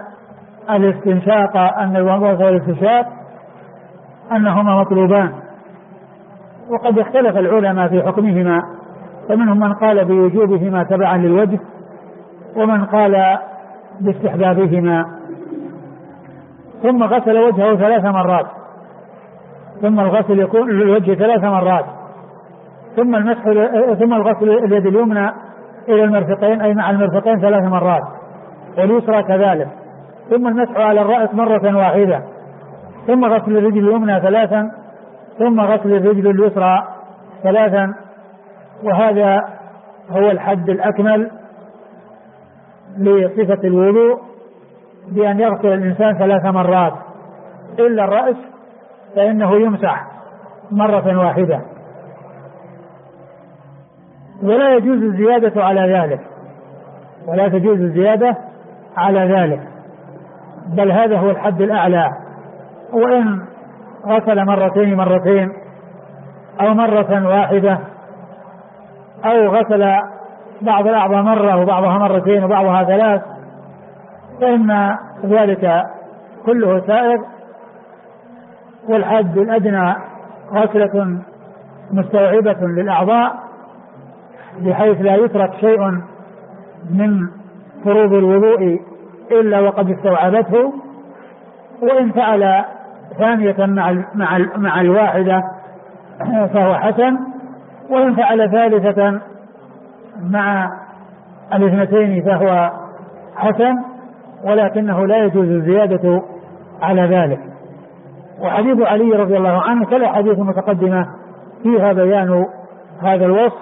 الاستنشاق، أن الوضوء والاستنشاق أنهما مطلوبان، وقد اختلف العلماء في حكمهما، فمنهم من قال بوجوبهما تبعا للوجه، ومن قال باستحبابهما. ثم غسل وجهه 3 مرات، ثم الغسل يكون للوجه 3 مرات، ثم الغسل اليد اليمنى إلى المرفقين أي مع المرفقين 3 مرات، واليسرى كذلك، ثم المسح على الرأس مرة واحدة، ثم غسل الرجل اليمنى 3، ثم غسل الرجل اليسرى 3. وهذا هو الحد الأكمل لصفة الوضوء، بأن يغسل الإنسان 3 مرات، إلا الرأس فإنه يمسح مرة واحدة، ولا يجوز الزيادة على ذلك، ولا تجوز الزيادة على ذلك، بل هذا هو الحد الأعلى. وإن غسل مرتين أو مرة واحدة، أو غسل بعض الأعضاء مرة وبعضها مرتين وبعضها 3، فإن ذلك كله سائغ. والحد الأدنى غسلة مستوعبة للأعضاء، بحيث لا يترك شيء من فروض الوضوء إلا وقد استوعبته، وإن فعل ثانية مع الواحدة فهو حسن، وإن فعل ثالثة مع 2 فهو حسن، ولكنه لا يجوز الزيادة على ذلك. وحديث علي رضي الله عنه كالأحاديث المتقدمة فيها بيان هذا الوصف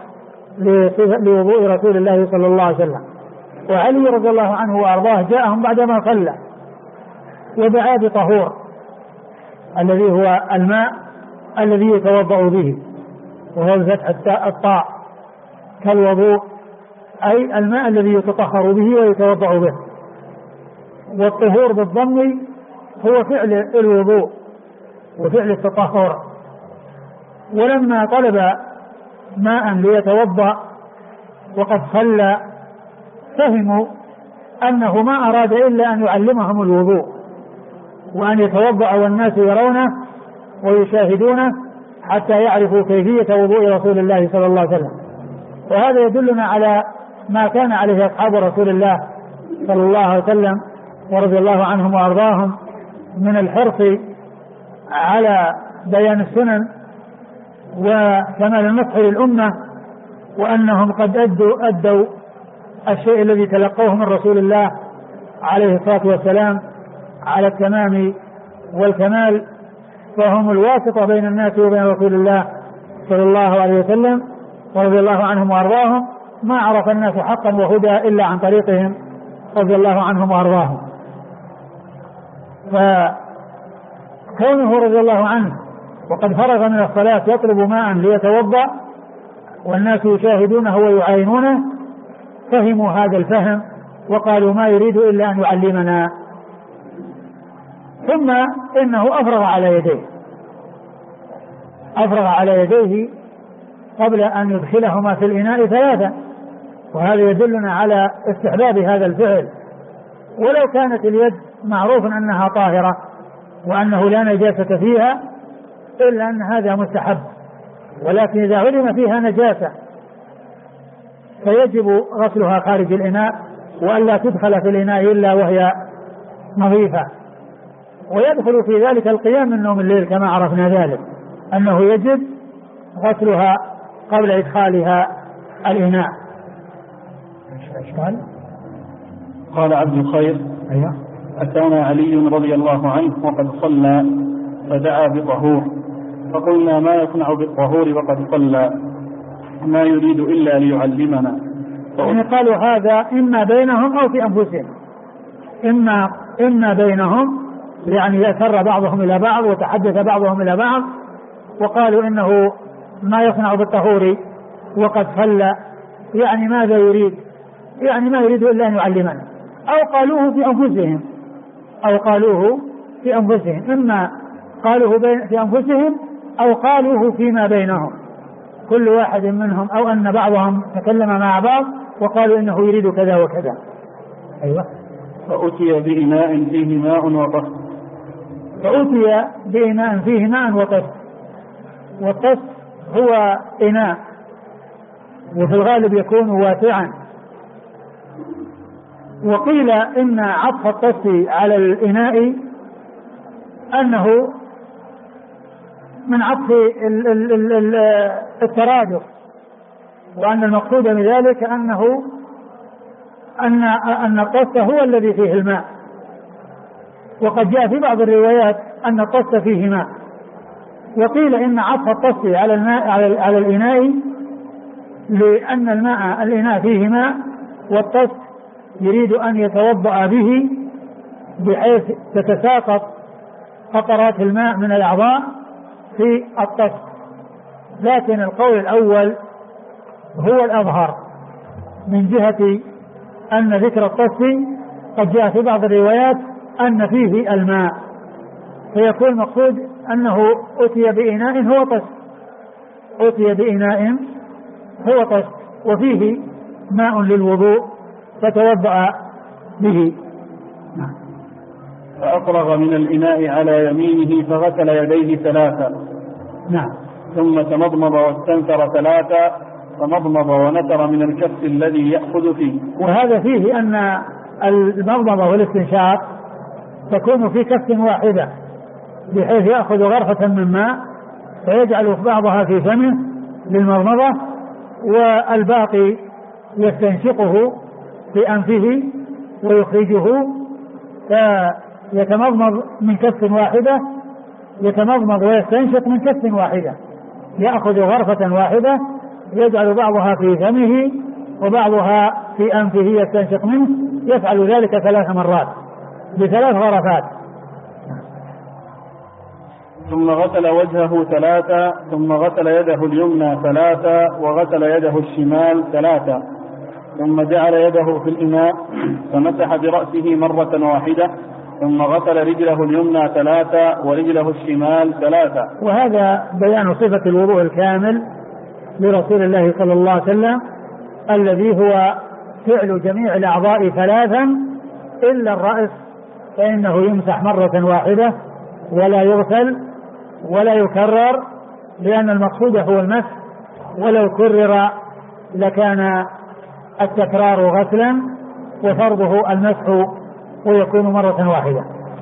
لوضوء رسول الله صلى الله عليه وسلم. وعلي رضي الله عنه وأرضاه جاءهم بعدما صلى ودعا بطهور الذي هو الماء الذي يتوضأ به، وهو بفتح الطاء كالوضوء، أي الماء الذي يتطهر به ويتوضأ به. والطهور بالضم هو فعل الوضوء وفعل التطهر. ولما طلب ماء ليتوضأ وقد صلى فهموا أنه ما أراد إلا أن يعلمهم الوضوء، وأن يتوضأ والناس يرونه ويشاهدونه حتى يعرفوا كيفية وضوء رسول الله صلى الله عليه وسلم. وهذا يدلنا على ما كان عليه أصحاب رسول الله صلى الله عليه وسلم ورضي الله عنهم وأرضاهم من الحرص على بيان السنن وكمال النصح للأمة، وأنهم قد أدوا الشيء الذي تلقوه من رسول الله عليه الصلاة والسلام على التمام والكمال، فهم الواسطة بين الناس وبين رسول الله صلى الله عليه وسلم ورضي الله عنهم وأرضاهم. ما عرف الناس حقا وهدى إلا عن طريقهم رضي الله عنهم وأرضاهم. فكونه رضي الله عنه وقد فرغ من الصلاة يطلب ماء ليتوضأ والناس يشاهدونه ويعاينونه، فهموا هذا الفهم وقالوا ما يريد إلا أن يعلمنا. ثم إنه أفرغ على يديه قبل أن يدخلهما في الإناء 3، وهذا يدلنا على استحباب هذا الفعل. ولو كانت اليد معروف أنها طاهرة وأنه لا نجاسة فيها، إلا أن هذا مستحب، ولكن إذا علم فيها نجاسة فيجب غسلها خارج الإناء، وألا تدخل في الإناء إلا وهي نظيفة. ويدخل في ذلك القيام من نوم الليل كما عرفنا ذلك، أنه يجب غسلها قبل إدخالها الإناء. قال عبد الخير: أيوة. أتانا علي رضي الله عنه وقد صلى فدعا بطهور، فقلنا: ما يصنع بالطهور وقد صلى؟ ما يريد إلا ليعلمنا. يعني قالوا هذا إما بينهم أو في أنفسهم، إما بينهم، يعني يسر بعضهم إلى بعض وتحدث بعضهم إلى بعض وقالوا إنه ما يصنع بالطهور وقد صلى، يعني ماذا يريد؟ يعني ما يريد إلا أن يعلمنا. أو قالوه في أنفسهم، إما قالوه في أنفسهم أو قالوه فيما بينهم، كل واحد منهم، أو أن بعضهم تكلم مع بعض وقالوا إنه يريد كذا وكذا. أيوة. فأتي بإناء فيه ماء وطست. والطست هو إناء، وفي الغالب يكون واسعا. وقيل إن عطف الطست على الإناء أنه من عطف الترادف، وأن المقصود بذلك أنه أن الطست هو الذي فيه الماء. وقد جاء في بعض الروايات أن الطست فيه ماء. وقيل إن عطف الطست على الماء على الإناء لأن الإناء فيه ماء، والطست يريد أن يتوضأ به بحيث تتساقط قطرات الماء من الأعضاء في الطست. لكن القول الأول هو الأظهر من جهة أن ذكر الطست قد جاء في بعض الروايات أن فيه الماء، فيكون المقصود أنه أتي بإناء هو طست، أتي بإناء هو طست وفيه ماء للوضوء فتوضأ به. فأفرغ من الإناء على يمينه فغسل يديه 3. نعم. ثم تمضمض واستنثر 3، فمضمض ونثر من الكف الذي يأخذ فيه. وهذا فيه أن المضمضة والاستنشاق تكون في كف واحدة، بحيث يأخذ غرفة من ماء فيجعل بعضها في فمه للمضمضة، والباقي يستنشقه في أنفه ويخرجه، فيتمضمض من كف واحدة، يتمضمض ويستنشق من كف واحدة، يأخذ غرفة واحدة يجعل بعضها في فمه وبعضها في أنفه يستنشق منه، يفعل ذلك 3 مرات ب3 غرفات. ثم غسل وجهه 3، ثم غسل يده اليمنى 3، وغسل يده الشمال 3، ثم جعل يده في الإناء فمسح برأسه مرة واحدة، ثم غسل رجله اليمنى 3 ورجله الشمال 3. وهذا بيان صفة الوضوء الكامل لرسول الله صلى الله عليه وسلم، الذي هو فعل جميع الأعضاء 3 إلا الرأس، فإنه يمسح مرة واحدة ولا يغسل ولا يكرر، لأن المقصود هو المسح، ولو كرر لكان التكرار غسلا وفرضه المسح ويكون مرة واحدة.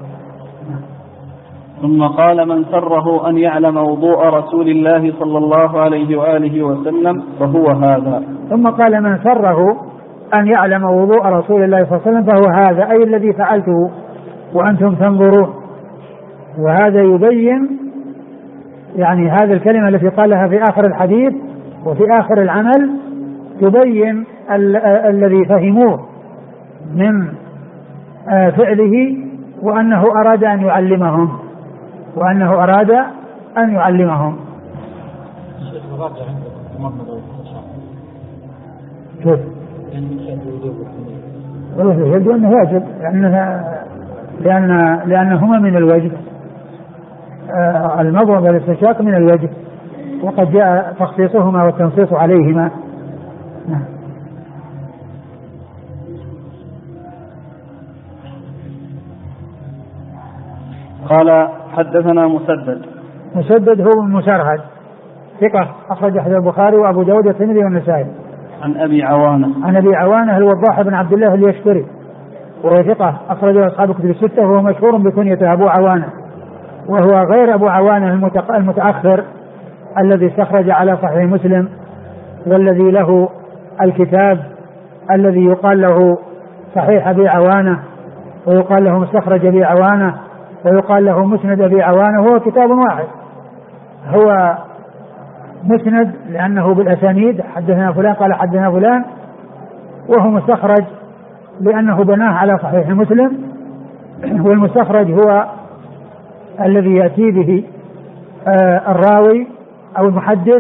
ثم قال: من سره أن يعلم وضوء رسول الله صلى الله عليه وآله وسلم فهو هذا. ثم قال: من سره أن يعلم وضوء رسول الله صلى الله عليه وسلم فهو هذا، أي الذي فعلته وأنتم تنظرون. وهذا يبين يعني هذه الكلمة التي قالها في آخر الحديث وفي آخر العمل تبين الذي فهموه من فعله، وأنه أراد أن يعلمهم، وأنه أراد أن يعلمهم. كيف؟ يبدو أنه واجب لأنهما من الواجب، المضمضة والاستنشاق من الواجب، وقد جاء تخصيصهما والتنصيص عليهما. قال: حدثنا مسدد هو من مسرهد ثقة أخرج حديث البخاري وأبو داود والترمذي والنسائي. عن أبي عوانة الوضاح بن عبد الله اليشكري، وهو ثقة أخرجه أصحاب كتب الستة، وهو مشهور بكنيته أبو عوانة، وهو غير أبو عوانة المتأخر الذي استخرج على صحيح مسلم، والذي له الكتاب الذي يقال له صحيح أبي عوانة، ويقال له مستخرج أبي عوانة، ويقال له مسند أبي عوانة. هو كتاب واحد، هو مسند لأنه بالأسانيد حدثنا فلان قال حدثنا فلان، وهو مستخرج لأنه بناه على صحيح مسلم. والمستخرج هو الذي يأتي به الراوي أو المحدث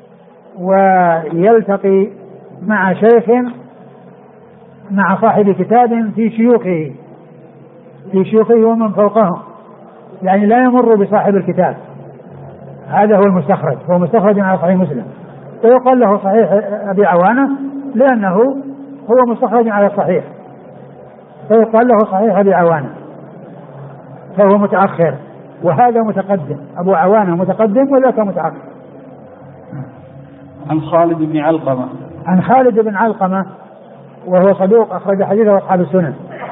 ويلتقي مع شيخ مع صاحب كتاب في شيوخه ومن فوقهم، يعني لا يمر بصاحب الكتاب. هذا هو المستخرج، هو مستخرج على صحيح مسلم، ويقال له صحيح أبي عوانة لأنه هو مستخرج على الصحيح، فيقال له صحيح أبي عوانة، فهو متأخر، وهذا متقدم. أبو عوانة متقدم وذاك متأخر. عن خالد بن علقمة. عن خالد بن علقمة وهو صدوق أخرج حديثه أصحاب السنن.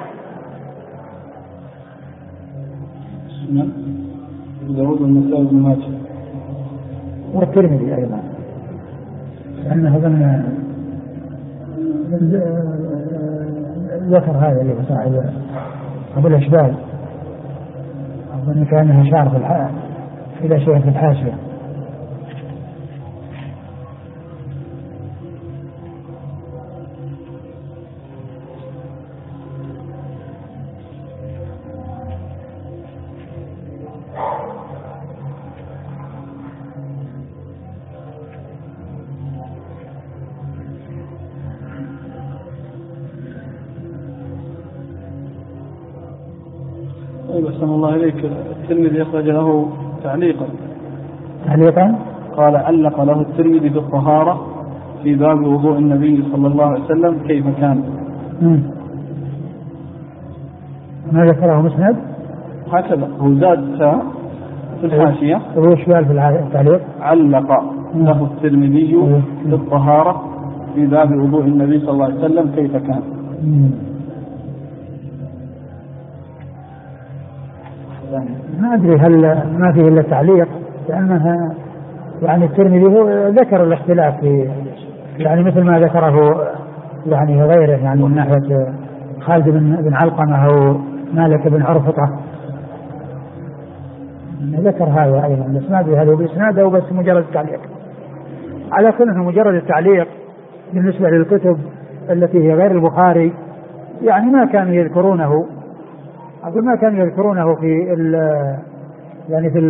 داود والنسائي بن ماجه والترمذي أيضا، لأنه ذكر هذا اللي صاحب أبو الأشبال، أظن كأنه أشار إلى شيء في الحاشية. أحسن الله إليك. الترمذي أخرج له تعليقا قال علق له الترمذي بالطهارة في باب وضوء النبي صلى الله عليه وسلم كيف كان. ما ذكره مسند هكذا هو زاد في الحاشية وش قال في التعليق؟ علق له الترمذي بالطهارة في باب وضوء النبي صلى الله عليه وسلم كيف كان. ما أدري هل ما فيه إلا تعليق، لأنها يعني الترمذي ذكر الاختلاف في يعني مثل ما ذكره يعني غيره، يعني من ناحية خالد بن علقمة أو مالك بن عرفطة ذكر هذا أيضا، بس ما أدري هل هو بإسناد أو بس مجرد تعليق. على كل مجرد التعليق بالنسبة للكتب التي هي غير البخاري يعني ما كانوا يذكرونه، أقول ما كانوا يذكرونه في يعني في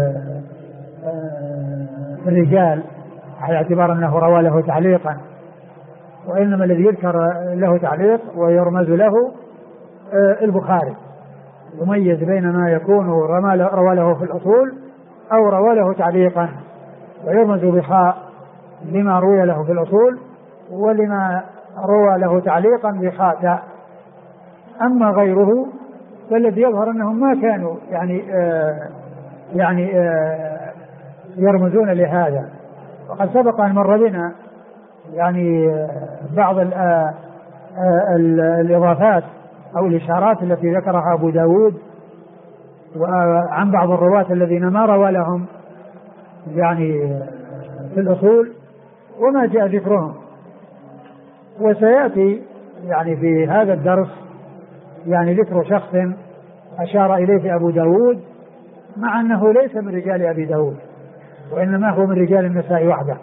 الرجال على اعتبار أنه روى له تعليقا، وإنما الذي يذكر له تعليق ويرمز له البخاري، يميز بين ما يكون روى له في الأصول أو روى له تعليقا، ويرمز بخاء لما روي له في الأصول ولما روى له تعليقا بخاء تاء. أما غيره فالذي يظهر أنهم ما كانوا يعني يرمزون لهذا. وقد سبق أن مر بنا يعني بعض الإضافات أو الإشارات التي ذكرها أبو داود وعن بعض الرواة الذين ما روى لهم يعني في الأصول وما جاء ذكرهم. وسيأتي يعني في هذا الدرس يعني ذكر شخص أشار إليه أبو داود مع أنه ليس من رجال أبي داود وإنما هو من رجال النسائي وحده.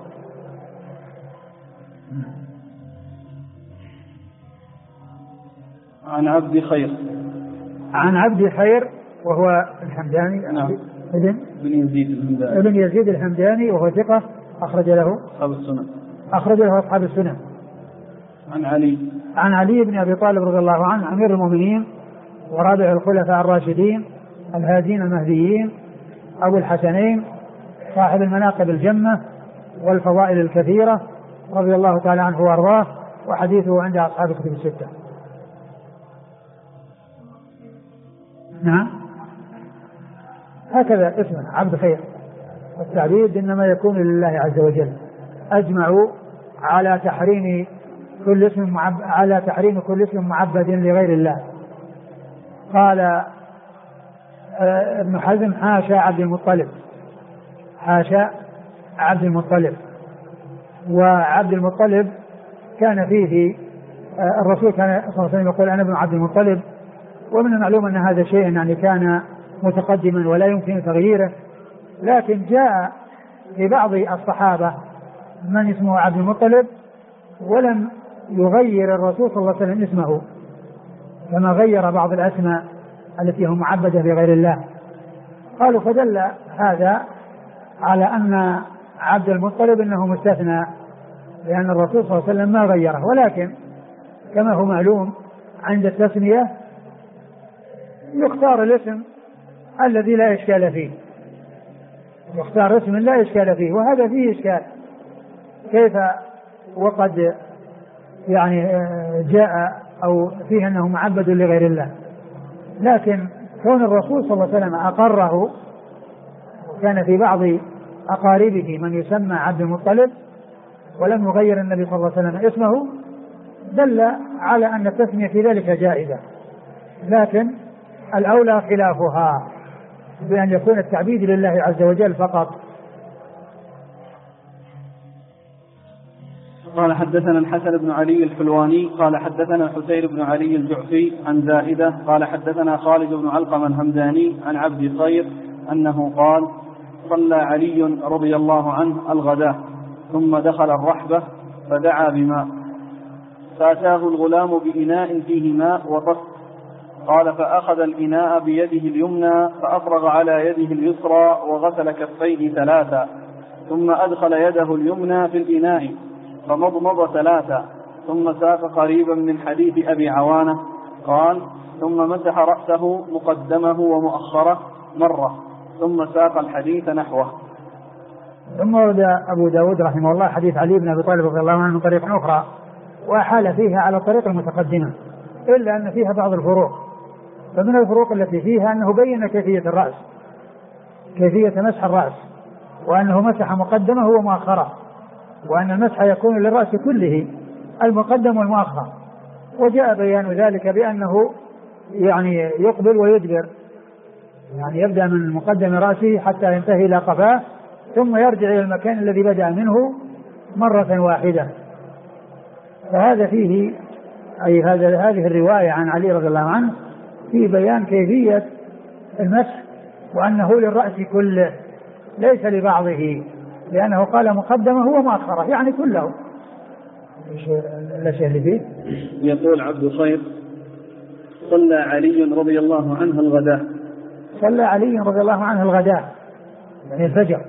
عن عبد خير. عن عبد خير وهو الحمداني. نعم. ابن يزيد الحمداني وهو ثقة أخرج له أصحاب السنن. عن علي بن أبي طالب رضي الله عنه أمير المؤمنين ورابع الخلفاء الراشدين الهادين المهديين أبو الحسنين صاحب المناقب الجمة والفضائل الكثيرة رضي الله تعالى عنه وأرضاه، وحديثه عند أصحاب الكتب الستة. نعم هكذا اسمه عبد خير، والتعبيد إنما يكون لله عز وجل. أجمعوا على تحريم كل اسم معبد لغير الله. قال ابن حزم حاشا عبد المطلب. وعبد المطلب كان فيه الرسول كان صلى الله عليه وسلم يقول أنا ابن عبد المطلب، ومن المعلوم أن هذا شيء يعني كان متقدما ولا يمكن تغييره، لكن جاء في بعض الصحابة من اسمه عبد المطلب ولم يغير الرسول صلى الله عليه وسلم اسمه كما غير بعض الأسماء التي هم معبدة لغير الله. قالوا فدل هذا على أن عبد المطلب إنه مستثنى، لأن الرسول صلى الله عليه وسلم ما غيره. ولكن كما هو معلوم عند التسمية يختار الاسم الذي لا إشكال فيه، يختار اسم لا إشكال فيه، وهذا فيه إشكال كيف وقد يعني جاء أو فيه أنه معبد لغير الله. لكن كون الرسول صلى الله عليه وسلم أقره، وكان في بعض أقاربه من يسمى عبد المطلب، ولم يغير النبي صلى الله عليه وسلم اسمه دل على أن التسمية في ذلك جائزة، لكن الأولى خلافها بأن يكون التعبيد لله عز وجل فقط. قال حدثنا الحسن بن علي الحلواني قال حدثنا الحسين بن علي الجعفي عن زائدة قال حدثنا خالد بن علقمة الهمداني عن عبد خير أنه قال صلى علي رضي الله عنه الغداة ثم دخل الرحبة فدعا بماء فأتاه الغلام بإناء فيه ماء وطست، قال فأخذ الإناء بيده اليمنى فأفرغ على يده اليسرى وغسل كفيه ثلاثا، ثم أدخل يده اليمنى في الإناء فمضمض ثلاثا، ثم ساق قريبا من حديث أبي عوانة قال ثم مسح رأسه مقدمه ومؤخره مرة، ثم ساق الحديث نحوه. ثم ورد أبو داود رحمه الله حديث علي بن أبي طالب رضي الله عنه من طريق أخرى وأحال فيها على الطريق المتقدمة، إلا أن فيها بعض الفروق. فمن الفروق التي فيها أنه بين كيفية الرأس، كيفية مسح الرأس، وأنه مسح مقدمه ومؤخره، وأن المسح يكون للرأس كله المقدم والمؤخر، وجاء بيان ذلك بأنه يعني يقبل ويدبر، يعني يبدأ من مقدم رأسه حتى ينتهي إلى قفاه ثم يرجع إلى المكان الذي بدأ منه مرة واحدة. فهذا فيه أي هذه الرواية عن علي رضي الله عنه في بيان كيفية المسح، وأنه للرأس كله ليس لبعضه، لأنه قال مقدمه ومؤخره يعني كله. الأشياء اللي فيه يقول عبد الخير صلى علي رضي الله عنه الغداء، صلى علي رضي الله عنه الغداء يعني الفجر،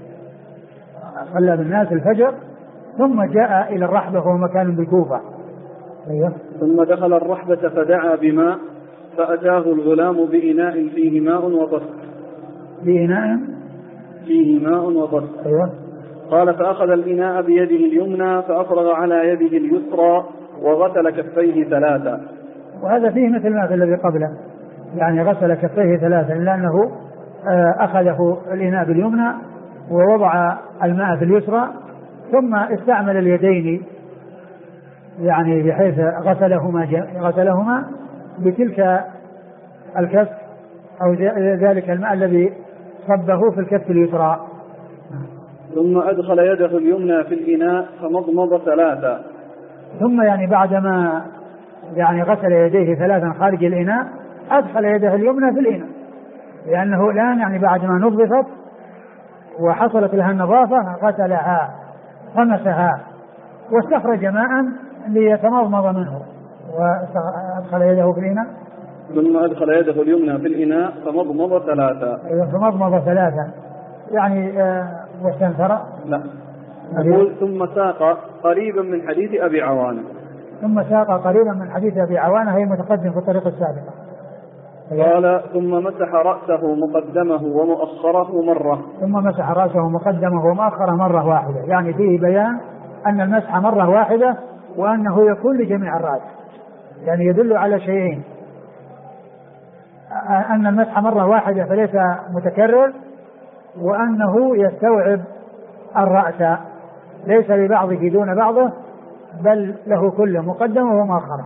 صلى بالناس الفجر ثم جاء إلى الرحبة وهو مكان بالكوفة. أيوه. ثم دخل الرحبة فدعا بماء فأتاه الغلام بإناء فيه ماء وطست، بإناء فيه ماء وطست. أيوه. قال فأخذ الإناء بيده اليمنى فأفرغ على يده اليسرى وغسل كفيه ثلاثا. وهذا فيه مثل ما في الذي قبله، يعني غسل كفيه ثلاثا، لأنه أخذه الإناء باليمنى ووضع الماء في اليسرى ثم استعمل اليدين يعني بحيث غسلهما بتلك الكف أو ذلك الماء الذي صبه في الكف اليسرى. ثم أدخل يده اليمنى في الإناء فمضمض ثلاثا. ثم يعني بعدما يعني غسل يديه ثلاثا خارج الإناء أدخل يده اليمنى في الإناء، لأنه الآن يعني بعد ما نظفت وحصلت لها النظافة غسلها خمسها واستخرج ماء ليتمضمض منه وأدخل يده في الإناء. ثم أدخل يده اليمنى في الإناء فمضمض ثلاثا. فمضمض ثلاثا يعني واستنثر. لا أقول ثم ساق قريبا من حديث أبي عوانة. ثم ساق قريبا من حديث أبي عوانة هي متقدم في الطريق السابقة. قال ثم مسح رأسه مقدمه ومؤخره مرة. ثم مسح رأسه مقدمه ومؤخره مرة واحدة، يعني فيه بيان أن المسح مرة واحدة وأنه يكون لجميع الرأس، يعني يدل على شيئين: أن المسح مرة واحدة فليس متكرر، وأنه يستوعب الرأس ليس لبعضه دون بعضه بل له كله مقدمه ومؤخره.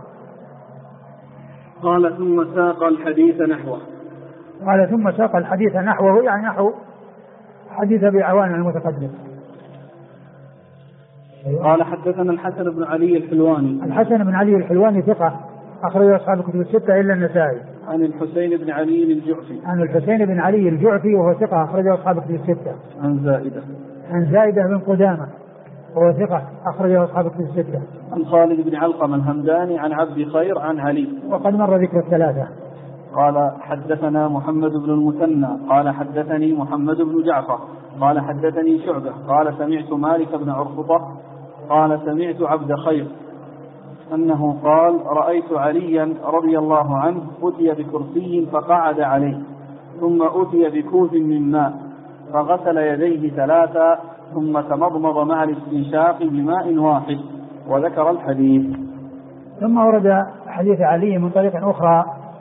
قال ثم ساق الحديث نحوه. قال ثم ساق الحديث نحوه يعني نحو حديث أبي عوانة المتقدم. قال حدثنا الحسن بن علي الحلواني. الحسن بن علي الحلواني ثقة أخرج أصحاب الكتب الستة إلا النسائي. عن الحسين بن علي الجعفي. عن الحسين بن علي الجعفي وهو ثقة أخرج أصحاب الكتب الستة. عن زائدة. عن زائدة بن قدامة وهو ثقة أخرج أصحاب الكتب الستة. عن خالد بن علقمة الهمداني عن عبد خير عن علي وقد مر ذكر الثلاثة. قال حدثنا محمد بن المثنى قال حدثني محمد بن جعفر قال حدثني شعبة قال سمعت مالك بن عرفطة قال سمعت عبد خير أنه قال رأيت عليا رضي الله عنه أتي بكرسي فقعد عليه ثم أتي بكوز من ماء فغسل يديه ثلاثا ثم تمضمض مع الاستنشاق بماء واحد وذكر الحديث. ثم ورد حديث علي من طريق أخرى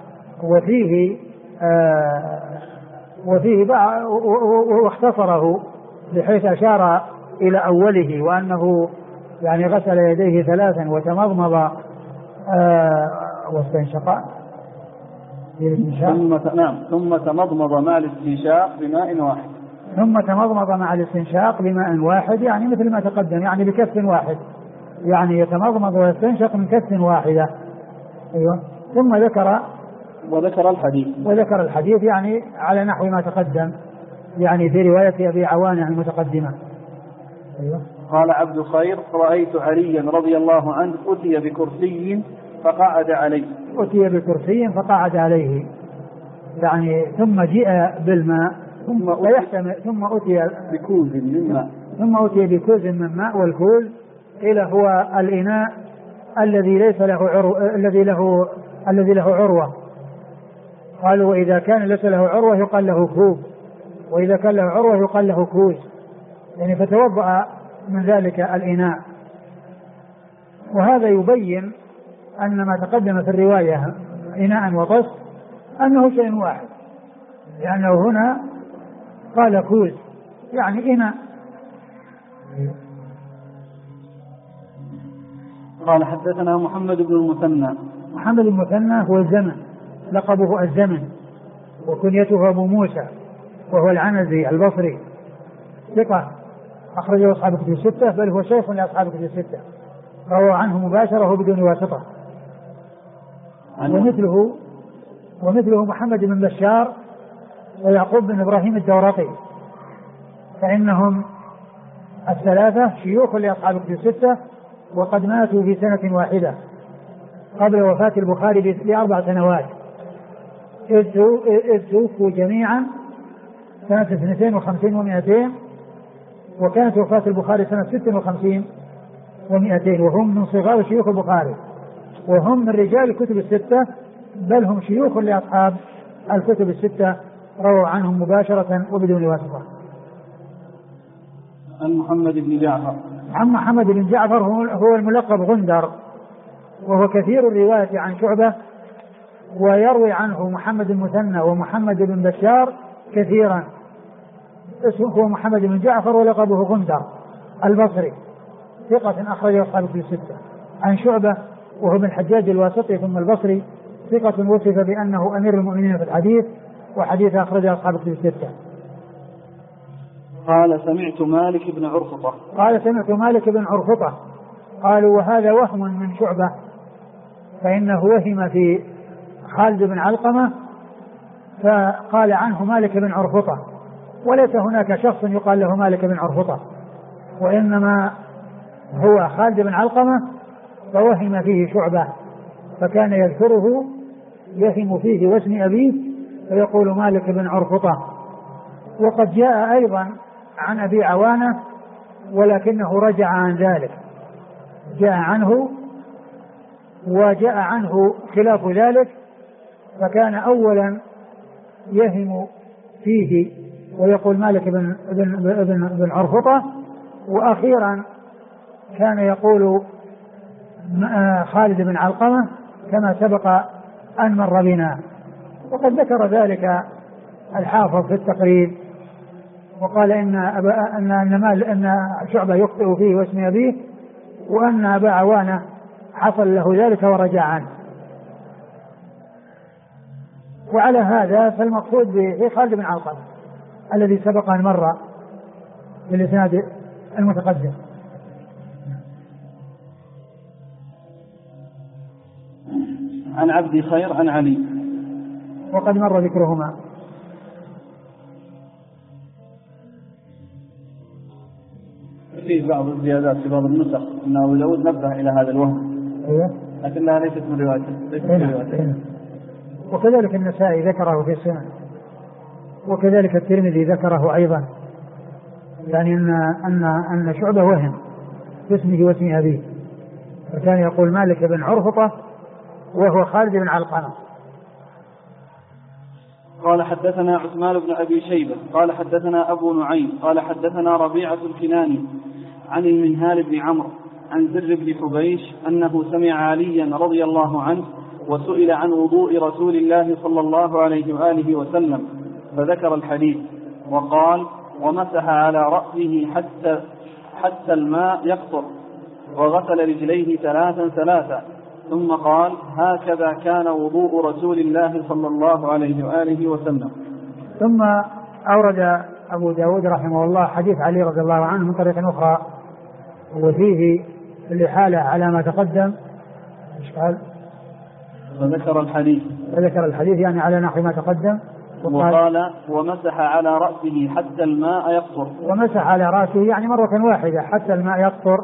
وفيه واختصره بحيث أشار إلى أوله وأنه يعني غسل يديه 3 وتمضمض واستنشق ثم تمضمض مع الاستنشاق بماء واحد. ثم تمضمض مع الاستنشاق بماء واحد، يعني مثل ما تقدم، يعني بكف واحد، يعني يتمضمض ويستنشق من كف واحدة. أيوة. ثم وذكر الحديث يعني على نحو ما تقدم، يعني في رواية أبي عوانة المتقدمة. أيوة. قال عبد الخير: رأيت عليا رضي الله عنه أتي بكرسي فقعد عليه، يعني ثم جاء بالماء ثم أتي بكوز من ماء، والكوز قيل هو الإناء الذي ليس له الذي له عروة. قالوا وإذا كان ليس له عروة يقال له كوب، وإذا كان له عروة يقال له كوز، يعني فتوضأ من ذلك الإناء. وهذا يبين أن ما تقدم في الرواية إناء وطس أنه شيء واحد، لأنه هنا قال كوز يعني إناء. قال حدثنا محمد بن المثنى هو الزمن، لقبه الزمن، وكنيته أبو موسى، وهو العنزي البصري، ثقة أخرجه أصحاب الكتب الستة، بل هو شيخ لأصحاب الكتب الستة، روى عنه مباشرة بدون واسطة. ومثله محمد بن بشار ويعقوب بن إبراهيم الدورقي، فإنهم الثلاثة شيوخ لأصحاب الكتب الستة، وقد ماتوا في سنة واحدة قبل وفاة البخاري ب4 سنوات، إذ توفوا جميعا سنة 52 و200، وكانت وفاة البخاري سنة 56 و200، وهم من صغار شيوخ البخاري، وهم من رجال الكتب الستة، بل هم شيوخ لأصحاب الكتب الستة، رووا عنهم مباشرة وبدون واسطة. عن محمد بن جعفر هو الملقب غندر، وهو كثير الرواية عن شعبة، ويروي عنه محمد المثنى ومحمد بن بشار كثيرا. اسمه هو محمد بن جعفر ولقبه غندر البصري، ثقة أخرج أصحاب الكتب الستة. عن شعبة وهو بن الحجاج الواسطي ثم البصري، ثقة وصف بأنه أمير المؤمنين في الحديث، وحديث أخرج أصحاب الكتب الستة. قال سمعت مالك بن عرفطة. قالوا وهذا وهم من شعبة، فإنه وهم في خالد بن علقمة فقال عنه مالك بن عرفطة، وليس هناك شخص يقال له مالك بن عرفطة، وإنما هو خالد بن علقمة فوهم فيه شعبة، فكان يذكره يهم فيه واسم أبيه فيقول مالك بن عرفطة. وقد جاء أيضا عن أبي عوانة ولكنه رجع عن ذلك، جاء عنه وجاء عنه خلاف ذلك، فكان أولا يهم فيه ويقول مالك بن عرفطة، وأخيرا كان يقول خالد بن علقمة كما سبق أن مر بنا. وقد ذكر ذلك الحافظ في التقريب، وقال إن شعبة يخطئ فيه واسم أبيه، وأن أبا عوانة حصل له ذلك ورجع عنه. وعلى هذا فالمقصود في خالد بن علقمة الذي سبق أن مر بالإسناد المتقدم. عن عبد خير عن علي، وقد مر ذكرهما. فيه بعض الزيادات في بعض النسخ أن أبو داود نبه إلى هذا الوهم، لكنها ليست من روايته. وكذلك النسائي ذكره في السنن، وكذلك الترمذي ذكره أيضا، يعني أن شعبة وهم في اسمه واسم أبيه، فكان يقول مالك بن عرفطة وهو خالد بن علقمة. قال حدثنا عثمان بن أبي شيبة قال حدثنا أبو نعيم قال حدثنا ربيعة الكناني عن المنهال بن عمرو عن زر بن حبيش أنه سمع عليا رضي الله عنه وسئل عن وضوء رسول الله صلى الله عليه وآله وسلم فذكر الحديث وقال: ومسح على رأسه حتى الماء يقطر وغسل رجليه ثلاثا ثم قال هكذا كان وضوء رسول الله صلى الله عليه وآله وسلم. ثم أورد أبو داود رحمه الله حديث علي رضي الله عنه من طريق أخرى وفيه الإحالة على ما تقدم. إيش قال؟ وذكر الحديث يعني على نحو ما تقدم. وقال ومسح على رأسه حتى الماء يقطر. ومسح على رأسه يعني مرة واحدة حتى الماء يقطر،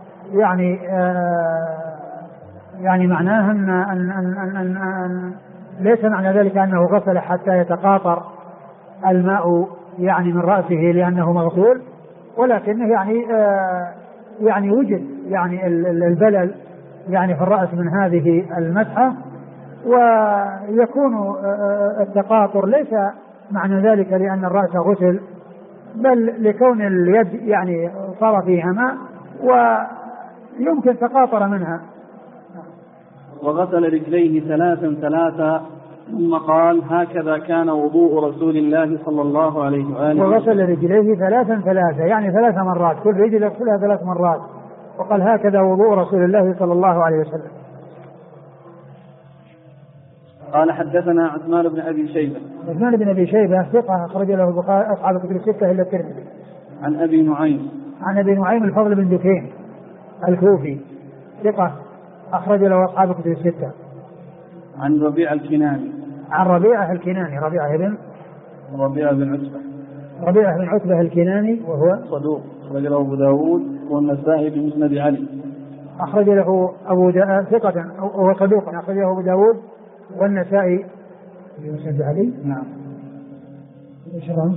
يعني معناه أن ليس معنى ذلك أنه غسل حتى يتقاطر الماء يعني من رأسه لأنه مغسول، ولكنه يعني وجد يعني البلل يعني في الرأس من هذه المسحة، ويكون التقاطر ليس معنى ذلك لأن الرأس غسل، بل لكون اليد يعني صار فيها ماء ويمكن تقاطر منها. وغسل رجليه ثلاثا ثم قال هكذا كان وضوء رسول الله صلى الله عليه وآله. وغسل رجليه ثلاثا يعني 3 مرات، كل رجل يغسلها 3 مرات، وقال هكذا وضوء رسول الله صلى الله عليه وسلم. قال حدثنا عثمان بن أبي شيبة ثقة أخرج له البخاري أصحاب الكتب الستة إلا الترمذي. عن أبي نعيم الفضل بن دكين الكوفي ثقة أخرج له أصحاب الكتب الستة. عن ربيعة الكناني. ربيعة بن عتبة الكناني وهو صدوق أخرج له أبو داود والنسائي في مسند علي. أخرج له ثقة وهو صدوق أخرج له أبو داود والنسائي في مسند علي. نعم. ايش الرمز؟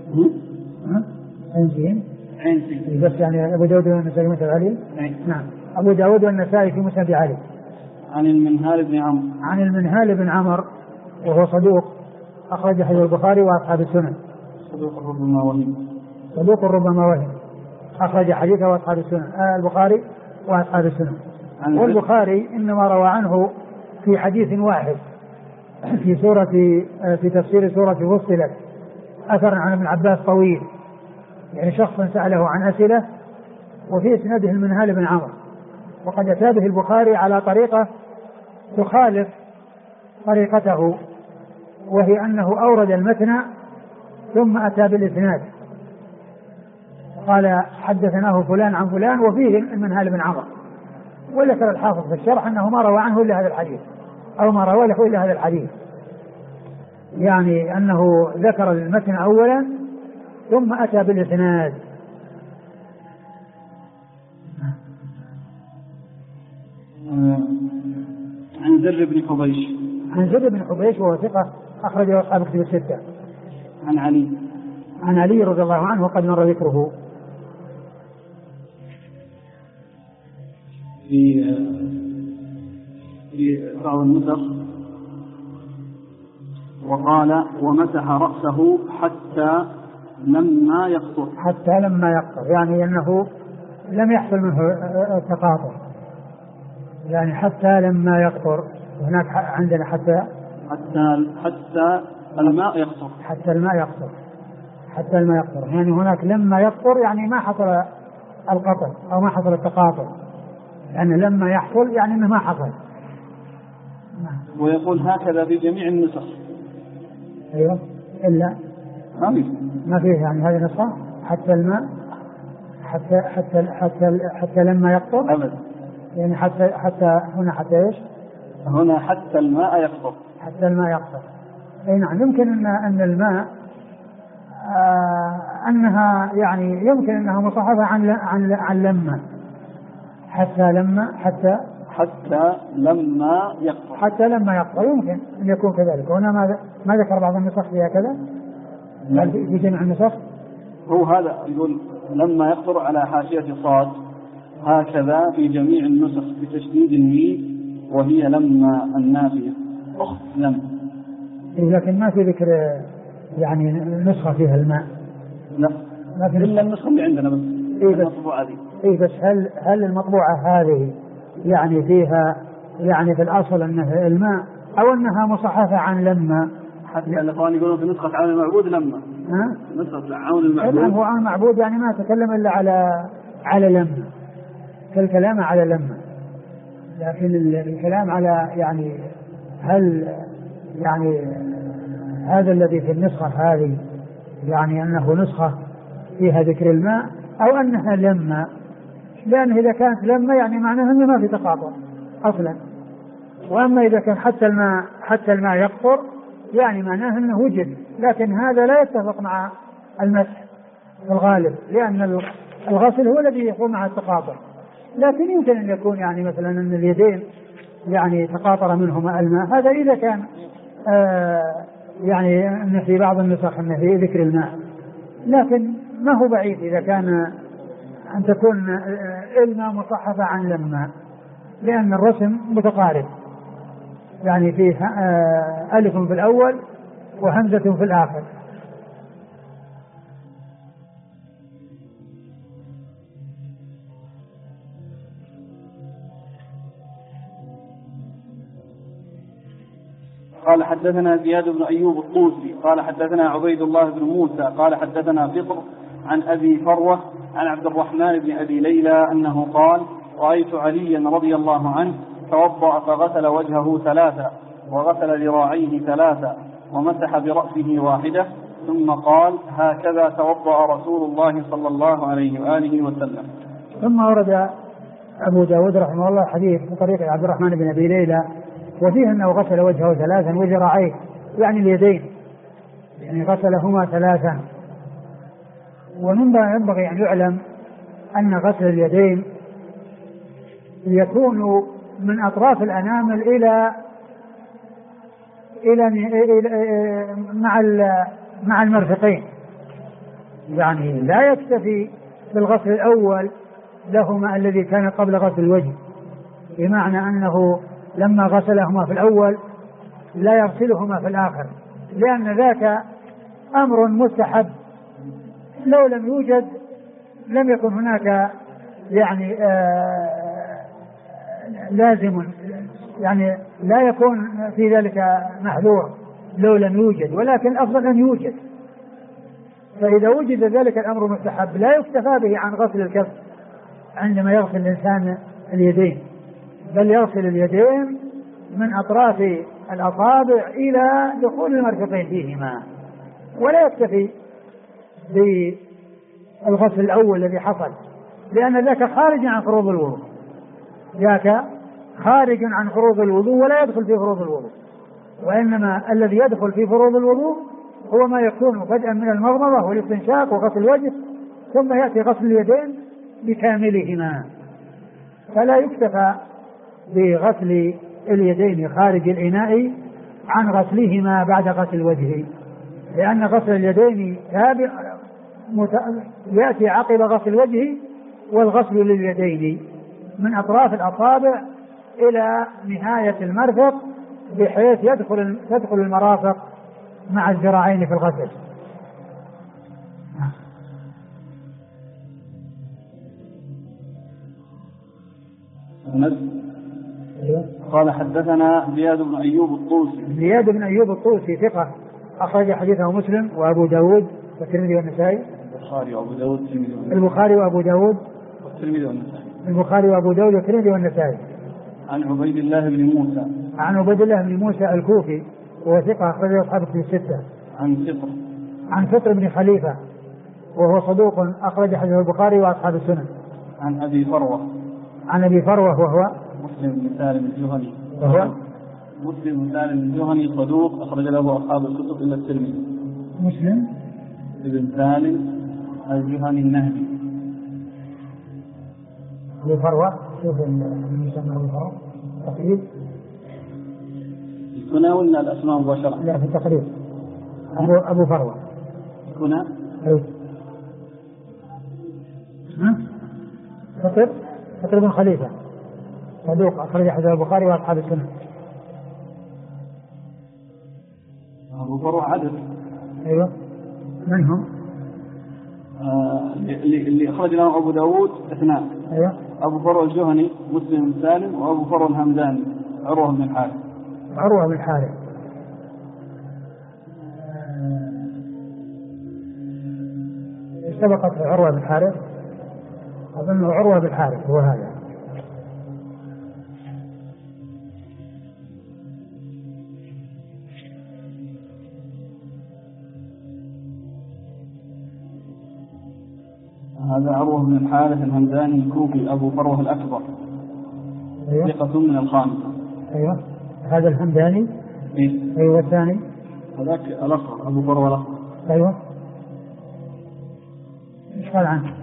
عين بس يعني أبو داود والنسائي في مسند علي. نعم. أبو داود والنسائي في مسند علي. عن المنهال بن عمرو وهو صدوق أخرج حديث البخاري وأصحاب السنن. صدوق ربما وهم أخرج حديثه وأصحاب السنن البخاري وأصحاب السنن. والبخاري إنما روى عنه في حديث واحد في تفسير سورة فصلت، أثر عن ابن عباس طويل، يعني شخص سأله عن أسئلة وفي إسناده المنهال بن عمرو، وقد أتى به البخاري على طريقة تخالف طريقته، وهي أنه أورد المتن ثم أتى بالإسناد قال حدثناه فلان عن فلان وفيه المنهال بن عمرو، وذكر الحافظ في الشرح أنه ما روى عنه إلا هذا الحديث أو ما روى له إلا هذا الحديث، يعني أنه ذكر المتن أولا ثم أتى بالإسناد. عن زر بن حبيش وهو ثقة أخرجه أصحاب الكتب الستة. عن علي رضي الله عنه وقد مر ذكره في بعض النسخ، وقال ومسح رأسه حتى لما يقطر. يعني أنه لم يحصل منه التقاطر، يعني حتى لما يقطر. هناك عندنا حتى الماء يقطر. حتى الماء يقطر يعني هناك لما يقطر يعني ما حصل القطر أو ما حصل التقاطر، يعني لما يحصل يعني أنه ما حصل. ويقول هكذا في جميع النسخ. أيوة إلا ما فيه يعني هذه النسخة حتى الماء حتى لما يقطر أبدا، يعني حتى هنا حتى إيش؟ هنا حتى الماء يقطر. أي نعم. يمكن أن الماء أنها يعني يمكن أنها مصحفة عن لما حتى لما يقطر يمكن أن يكون كذلك. هنا ما ذكر بعض النسخ فيها كذا في جميع النسخ. هو هذا يقول لما يقطر على حاشية صاد، هكذا في جميع النسخ بتشديد الميم وهي لما النافية لما. لكن ما في ذكر يعني نسخة فيها الماء. لا ما في إلا النسخة اللي عندنا بس. المطبوعة دي. بس هل المطبوعة هذه يعني فيها يعني في الأصل أنها الماء أو أنها مصحفة عن لما؟ حتى الإخوان يقولون في نسخة عون المعبود لما. نسخة عون المعبود. هو عون المعبود يعني ما تكلم إلا على لما. كالكلام على لما، لكن الكلام على يعني هل يعني هذا الذي في النسخة هذه يعني أنه نسخة فيها ذكر الماء أو أنها لما، لأن إذا كانت لما يعني معناها أنه ما في تقاطع أصلا، وأما إذا كان حتى الماء يقطر يعني معناه أنه وجد، لكن هذا لا يتفق مع المسح في الغالب، لأن الغسل هو الذي يكون مع التقاطع. لكن يمكن أن يكون يعني مثلا أن اليدين يعني تقاطر منهما الماء، هذا إذا كان يعني أن في بعض النسخ أن في ذكر الماء، لكن ما هو بعيد إذا كان أن تكون الماء مصحفة عن لما، لأن الرسم متقارب، يعني فيه ألف في الأول وهمزة في الآخر. قال حدثنا زياد بن أيوب الطوسي قال حدثنا عبيد الله بن موسى قال حدثنا فطر عن أبي فروة عن عبد الرحمن بن أبي ليلى أنه قال رأيت عليا رضي الله عنه توضأ فغسل وجهه 3 وغسل ذراعيه 3 ومسح برأسه 1 ثم قال هكذا توضأ رسول الله صلى الله عليه وآله وسلم. ثم ورد أبو داود رحمه الله حديث بطريق عبد الرحمن بن أبي ليلى وفيه أنه غسل وجهه 3 وذراعيه يعني اليدين، يعني غسلهما 3. ومما ينبغي أن يعلم أن غسل اليدين يكون من أطراف الأنامل إلى مع المرفقين، يعني لا يكتفي بالغسل الأول لهما الذي كان قبل غسل الوجه، بمعنى أنه لما غسلهما في الأول لا يغسلهما في الآخر، لأن ذاك أمر مستحب، لو لم يوجد لم يكن هناك يعني لازم، يعني لا يكون في ذلك محذور لو لم يوجد، ولكن الأفضل أن يوجد. فإذا وجد ذلك الأمر مستحب لا يكتفى به عن غسل الكف عندما يغسل الإنسان اليدين، بل يغسل اليدين من أطراف الأصابع إلى دخول المرفقين فيهما، ولا يكتفي بالغسل الأول الذي حصل، لأن ذاك خارج عن فروض الوضوء، ذاك خارج عن فروض الوضوء ولا يدخل في فروض الوضوء، وإنما الذي يدخل في فروض الوضوء هو ما يكون بدءا من المضمضة والاستنشاق وغسل الوجه، ثم يأتي غسل اليدين بكاملهما. فلا يكتفى بغسل اليدين خارج الإناء عن غسلهما بعد غسل الوجه، لأن غسل اليدين يأتي عقب غسل الوجه، والغسل لليدين من أطراف الأصابع إلى نهاية المرفق، بحيث تدخل المرافق مع الذراعين في الغسل. قال حدثنا زياد بن أيوب الطوسي. زياد بن أيوب الطوسي ثقة أخرج حديثه مسلم وأبو داود والترمذي والنسائي. البخاري وأبو داود والترمذي والنسائي. البخاري وأبو داود والترمذي والنسائي. عن عبيد الله بن موسى. عن عبيد الله بن موسى الكوفي وهو ثقة أخرج أصحاب الكتب 6. عن فطر بن خليفة وهو صدوق أخرج حديث البخاري وأصحاب السنن. عن أبي فروة. عن أبي فروة وهو مسلم بن سالم الجهني. وهو مسلم بن سالم الجهني صدوق أخرج له أصحاب الكتب إلا الترمذي. مسلم بن سالم الجهني النهدي. أبو فروة شوف المسمى أبو فروة تقريب كنا ولا الأسماء مباشرة؟ لا في التقريب أبو فروة كنا فطر بن خليفة صدوق أخرج حديث البخاري وأصحاب السنن. أبو فروة عدد. أيوة من هم؟ اللي أخرج له أبو داود 2. أيوة. أبو فروة الجهني مسلم بن سالم وأبو فروة الهمداني عروة بن الحارث. عروة بن الحارث. سبقت عروة بن الحارث، أظن عروة بن الحارث هو هذا. هذا عروة بن الحارث الهمداني الكوفي أبو فروة الأكبر. أيوة. ثقة من الخامسة. أيوة. هذا الهمداني. إيه؟ أيوة. الثاني هذاك الأصغر أبو فروة الأصغر. أيوة. إيش قال عنه؟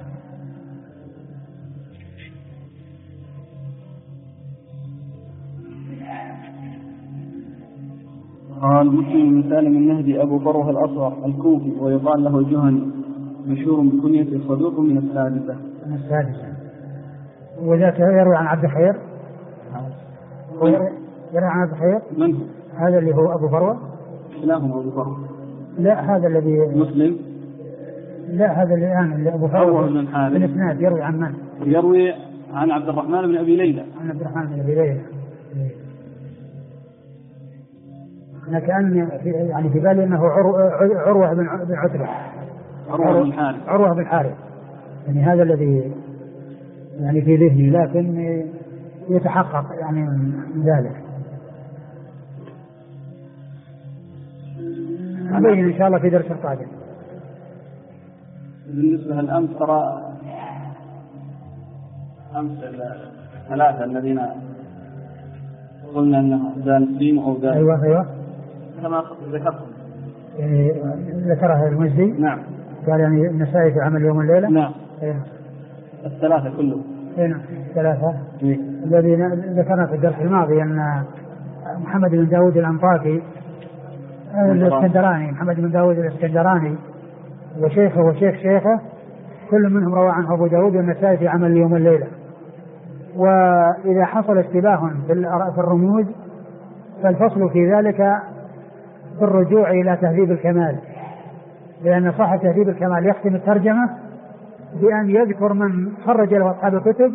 قال مسلم بن سالم النهدي أبو فروة الأصغر الكوفي ويقال له الجهني مشهور بكنية صدوق من السادسة. من السادسة. وذاك يروي عن عبد الخير. يروي عن عبد الخير. من هو؟ هذا اللي هو أبو فروة. كلاهما أبو فروة. لا هذا الذي مسلم. لا هذا الآن اللي أبو فروة بن الحارث. الإسناد يروي عن من؟ يروي عن عبد الرحمن بن أبي ليلى. عن عبد الرحمن بن أبي ليلى. أنا كأن يعني في بالي أنه عروة بن عتبة. عروة بن الحارث. يعني هذا الذي يعني في ذهني لكن يتحقق يعني من ذلك. نبين إن شاء الله في درس القادم. بالنسبة للأمس ترى أمس الثلاثة الذين قلنا أنها دانسين أو دانسين. أيوة. كما ذكرت. يعني ذكرها المجدي. نعم. قال يعني النسائي في عمل يوم الليلة. نعم. أيوة. الثلاثة كلهم. نعم. الثلاثة. الذين ذكرنا في الدرس الماضي أن محمد بن داود الأنطاكي الاسكندراني، محمد بن داود الاسكندراني وشيخه وشيخ شيخه كل منهم روى عنه أبو داود والنسائي في عمل يوم الليلة. وإذا حصل اشتباه في الرموز فالفصل في ذلك بالرجوع إلى تهذيب الكمال، لأن صاحب تهذيب الكمال يختم الترجمة بأن يذكر من خرج له أصحاب الكتب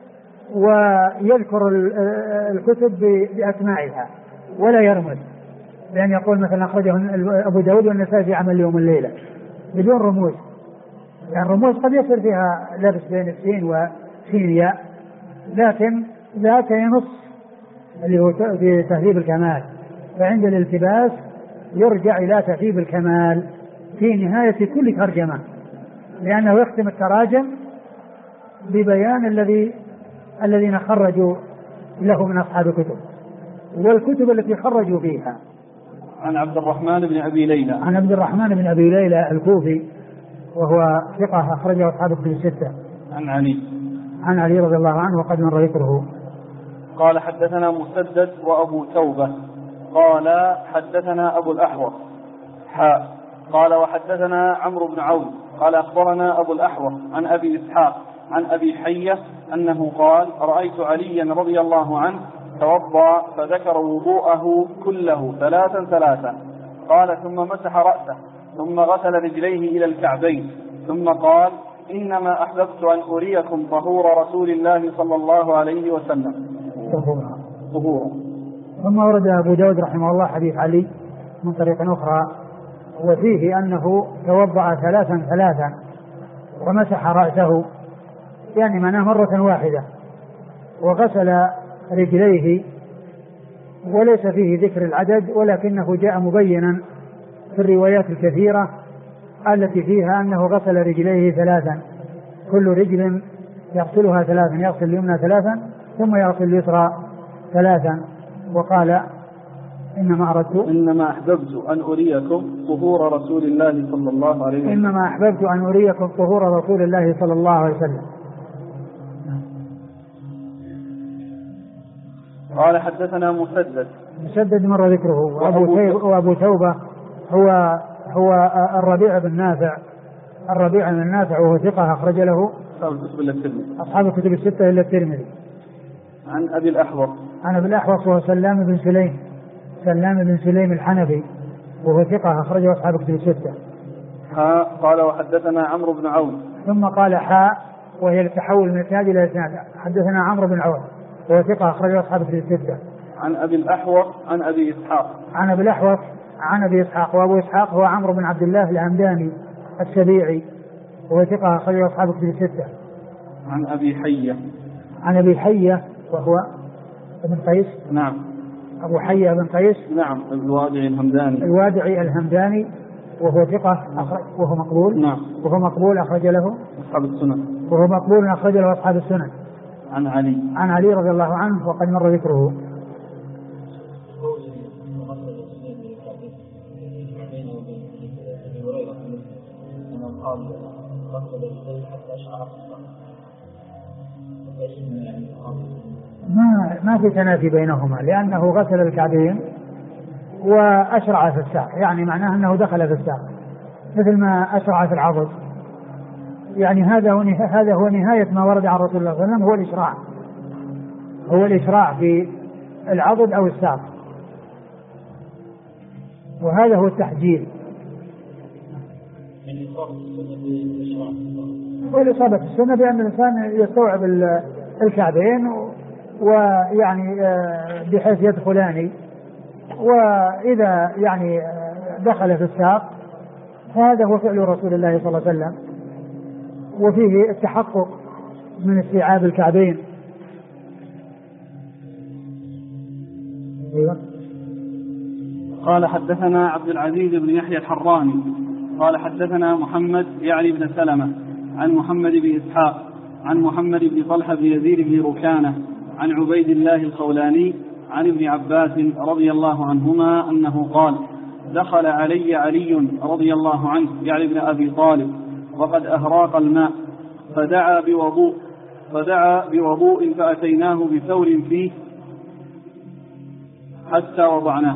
ويذكر الكتب بأسمائها ولا يرمز، لأن يقول مثلا أخرجه أبو داود والنسائي في عمل يوم الليلة بدون رموز، يعني الرموز قد يصير فيها لبس بين السين وسين ياء، لكن ذاك ينص اللي هو في تهذيب الكمال. فعند الالتباس يرجع إلى تهذيب الكمال في نهاية كل ترجمة، لأنه يختم التراجم ببيان الذين خرجوا له من أصحاب الكتب والكتب التي خرجوا فيها. عن عبد الرحمن بن أبي ليلى. عن عبد الرحمن بن أبي ليلى الكوفي وهو ثقة أخرجه أصحاب الكتب الستة. عن علي رضي الله عنه وقد مر ذكره. قال حدثنا مسدد وأبو توبة قال حدثنا أبو الأحوص قال وحدثنا عمرو بن عون قال أخبرنا أبو الأحوص عن أبي إسحاق عن أبي حية أنه قال رأيت عليا رضي الله عنه توضأ فذكر وضوءه كله ثلاثا قال ثم مسح رأسه ثم غسل رجليه إلى الكعبين ثم قال إنما أحببت أن أريكم طهور رسول الله صلى الله عليه وسلم. طهورا. ثم ورد أبو داود رحمه الله حديث علي من طريق أخرى وفيه أنه توضأ ثلاثا ومسح رأسه، يعني معناه مرة واحدة، وغسل رجليه، وليس فيه ذكر العدد ولكنه جاء مبينا في الروايات الكثيرة التي فيها أنه غسل رجليه ثلاثا، كل رجل يغسلها ثلاثا، يغسل اليمنى ثلاثا ثم يغسل اليسرى ثلاثا. وقال إنما أحببت أن أريكم طهور رسول الله صلى الله عليه وسلم. إنما أحببت أن أريكم طهور رسول الله صلى الله عليه وسلم. قال حدثنا مسدد مر ذكره. وأبو توبة هو الربيع بن نافع وهو ثقة أخرج له أصحاب الكتب الستة إلا الترمذي. عن أبي الأحوص وهو سلام بن سليم الحنفي وهو ثقة أخرجه أصحاب الكتب الستة. قال وحدثنا عمرو بن عون. ثم قال وهي التحول من إسناد إلى إسناد. حدثنا عمرو بن عون وهو ثقة أخرجه أصحاب الكتب الستة. عن أبي الأحوص عن أبي إسحاق. عن أبي الأحوص عن أبي إسحاق، وأبو إسحاق هو عمرو بن عبد الله الهمداني السبيعي وهو ثقة أخرجه أصحاب الكتب الستة. عن أبي حية وهو ابن قيس. نعم. أبو حية بن قيس. نعم. الوادعي الهمداني وهو ثقة وهو مقبول. نعم. وهو مقبول أخرج له أصحاب السنن. وهو مقبول أخرج له أصحاب السنن. عن علي رضي الله عنه وقد مر ذكره. ما في تنافي بينهما لأنه غسل الكعبين وأشرع في الساق، يعني معناه أنه دخل في الساق مثل ما أشرع في العضد، يعني هذا هو نهاية ما ورد عن رسول الله صلى الله عليه وسلم، هو الإشراع في العضد أو الساق، وهذا هو التحجيل. والإصابة السنة بأن الإنسان يستوعب الكعبين ويعني بحيث يدخلان، وإذا يعني دخل في الساق فهذا هو فعل رسول الله صلى الله عليه وسلم، وفيه التحقق من استيعاب الكعبين. قال حدثنا عبد العزيز بن يحيى الحراني قال حدثنا محمد يعني بن سلمة عن محمد بن إسحاق عن محمد بن طلحة بن يزيد بن ركانة عن عبيد الله الخولاني عن ابن عباس رضي الله عنهما أنه قال: دخل علي رضي الله عنه يعني ابن أبي طالب وقد أهراق الماء فدعا بوضوء فأتيناه بثور فيه حتى وضعناه.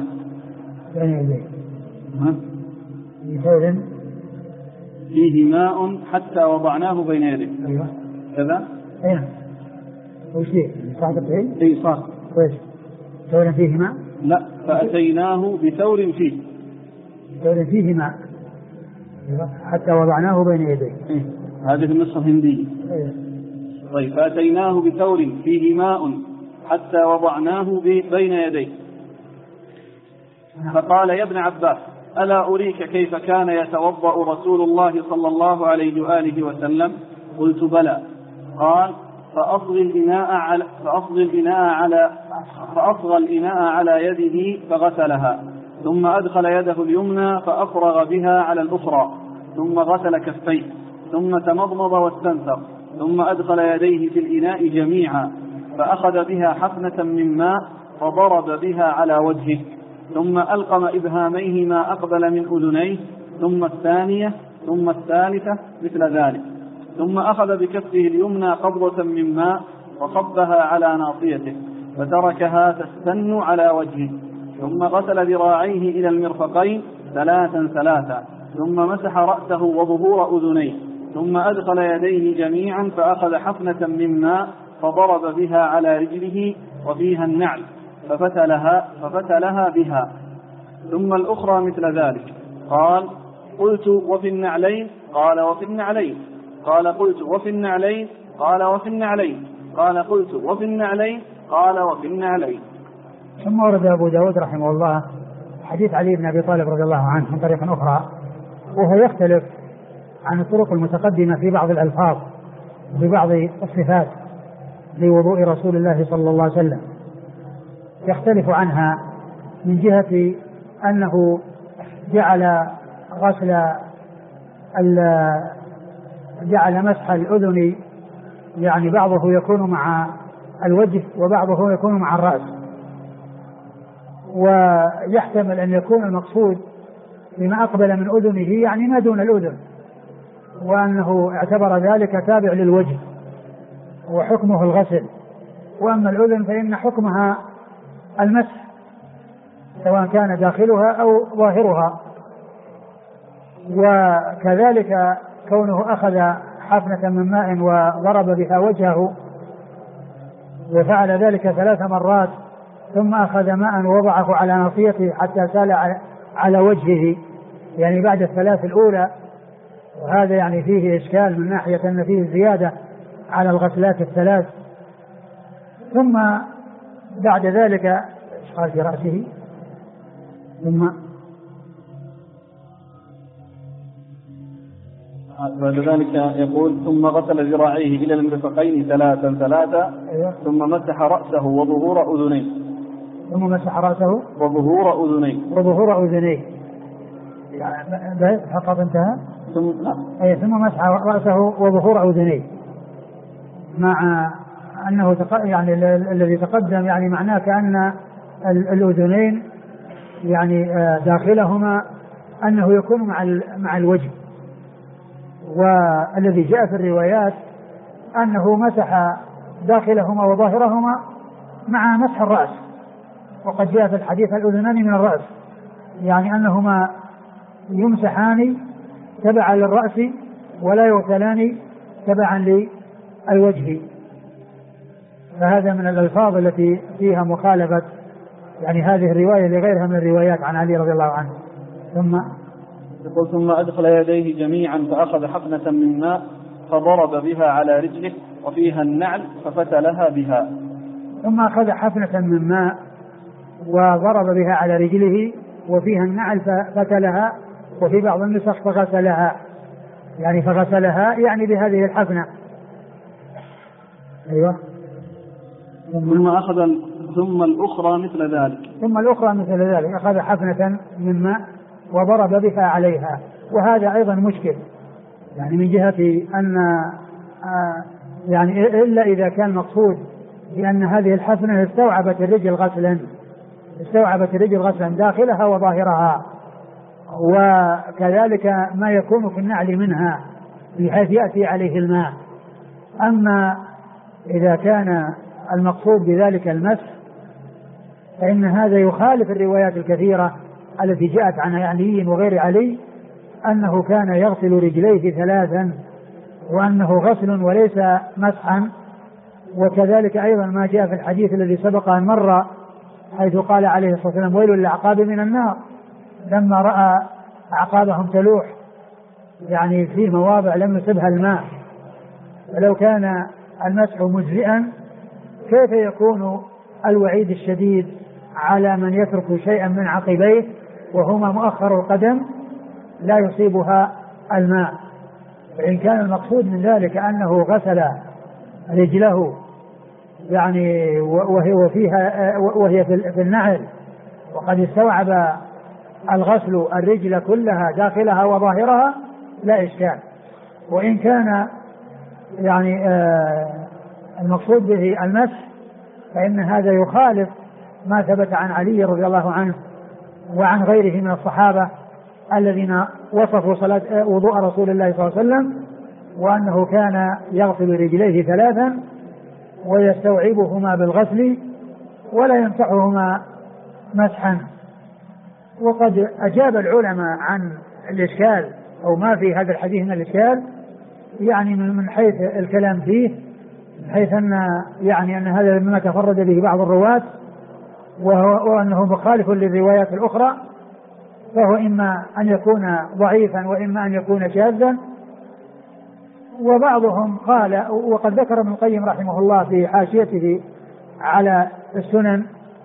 بثور فيه ماء حتى وضعناه بين يديه. أيوة. كذا؟ أيوة. وش فيه؟ صاحب الحين؟ أي صار. كويس. ثور فيه ماء؟ لا، فأتيناه بثور فيه. ثور فيه ماء. أيوة. حتى وضعناه بين يديه. إيه. هذه النسخة الهندية. أيوة. طيب، فأتيناه بثور فيه ماء حتى وضعناه بين يديه. فقال: يا ابن عباس، ألا أريك كيف كان يتوضأ رسول الله صلى الله عليه وآله وسلم؟ قلت: بلى. قال: فأصغى الإناء على يده فغسلها، ثم أدخل يده اليمنى فأفرغ بها على الأخرى، ثم غسل كفيه، ثم تمضمض واستنثر، ثم أدخل يديه في الإناء جميعا فأخذ بها حفنة من ماء فضرب بها على وجهه، ثم ألقم إبهاميه ما أقبل من أذنيه، ثم الثانية، ثم الثالثة مثل ذلك، ثم أخذ بكفه اليمنى قبضة من ماء فصبها على ناصيته فتركها تستن على وجهه، ثم غسل ذراعيه إلى المرفقين ثلاثا، ثم مسح رأسه وظهور أذنيه، ثم أدخل يديه جميعا فأخذ حفنة من ماء فضرب بها على رجله وفيها النعل ففتلها بها، ثم الأخرى مثل ذلك. قال: قلت: وفي النعلين؟ قال: وفي النعلين. قال: قلت: وفي النعلين؟ قال: وفي النعلين. قال: قلت: وفي النعلين؟ قال: وفي النعلين. ثم ورد أبو داود رحمه الله حديث علي بن أبي طالب رضي الله عنه من طريق أخرى، وهو يختلف عن الطرق المتقدمة في بعض الألفاظ وفي بعض الصفات لوضوء رسول الله صلى الله عليه وسلم، يختلف عنها من جهة أنه جعل مسح الأذن يعني بعضه يكون مع الوجه وبعضه يكون مع الرأس، ويحتمل أن يكون المقصود بما أقبل من أذنه يعني ما دون الأذن، وأنه اعتبر ذلك تابع للوجه وحكمه الغسل، وأما الأذن فإن حكمها المسح سواء كان داخلها أو ظاهرها. وكذلك كونه أخذ حفنة من ماء وضرب بها وجهه وفعل ذلك 3 مرات، ثم أخذ ماء ووضعه على ناصيته حتى سال على وجهه، يعني بعد الثلاث الأولى، وهذا يعني فيه إشكال من ناحية أن فيه زيادة على الغسلات الثلاث. ثم بعد ذلك قال في رأسه، ثم بعد ذلك يقول: ثم غسل ذراعيه إلى المرفقين ثلاثا، أيوة. ثم مسح رأسه وظهور أذنيه، ثم مسح رأسه وظهور أذنيه، فقط انتهى. ثم مسح رأسه وظهور أذنيه، مع أنه يعني الذي تقدم يعني معناه كأن الأذنين يعني داخلهما أنه يكون مع الوجه، والذي جاء في الروايات أنه مسح داخلهما وظاهرهما مع مسح الرأس، وقد جاء في الحديث الأذنان من الرأس، يعني أنهما يمسحان تبعا للرأس ولا يغسلان تبعا للوجه. فهذا من الألفاظ التي فيها مخالفة يعني هذه الرواية لغيرها من الروايات عن علي رضي الله عنه. ثم أدخل يديه جميعا فأخذ حقنة من ماء فضرب بها على رجله وفيها النعل ففتلها بها. ثم أخذ حفنة من ماء وضرب بها على رجله وفيها النعل ففتلها، وفي بعض النسخ فغسلها، يعني بهذه الحفنة. أيوة. ثم الأخرى مثل ذلك أخذ حفنة من ماء وضرب بها عليها. وهذا أيضا مشكل، يعني من جهة أن يعني إلا إذا كان مقصود بأن هذه الحفنة استوعبت الرجل غسلا داخلها وظاهرها، وكذلك ما يكون في النعل منها بحيث يأتي عليه الماء. أما إذا كان المقصود بذلك المسح فإن هذا يخالف الروايات الكثيرة التي جاءت عن علي وغير علي أنه كان يغسل رجليه 3 وأنه غسل وليس مسحا. وكذلك أيضا ما جاء في الحديث الذي سبق أن مر حيث قال عليه الصلاة والسلام: ويل للأعقاب من النار، لما رأى أعقابهم تلوح يعني في مواضع لم يصبها الماء. ولو كان المسح مجزئا كيف يكون الوعيد الشديد على من يترك شيئا من عقبيه وهما مؤخر القدم لا يصيبها الماء؟ فإن كان المقصود من ذلك أنه غسل رجله يعني وهي في النعل وقد استوعب الغسل الرجل كلها داخلها وظاهرها لا إشكال. وإن كان يعني المقصود به المسح فإن هذا يخالف ما ثبت عن علي رضي الله عنه وعن غيره من الصحابة الذين وصفوا وضوء رسول الله صلى الله عليه وسلم وأنه كان يغسل رجليه 3 ويستوعبهما بالغسل ولا يمسحهما مسحا. وقد أجاب العلماء عن الإشكال أو ما في هذا الحديث من الإشكال، يعني من حيث الكلام فيه، من حيث أن هذا مما تفرد به بعض الرواة وأنه مخالف للروايات الأخرى، فهو إما أن يكون ضعيفا وإما أن يكون شاذا. وبعضهم قال، وقد ذكر ابن القيم رحمه الله في حاشيته على السنن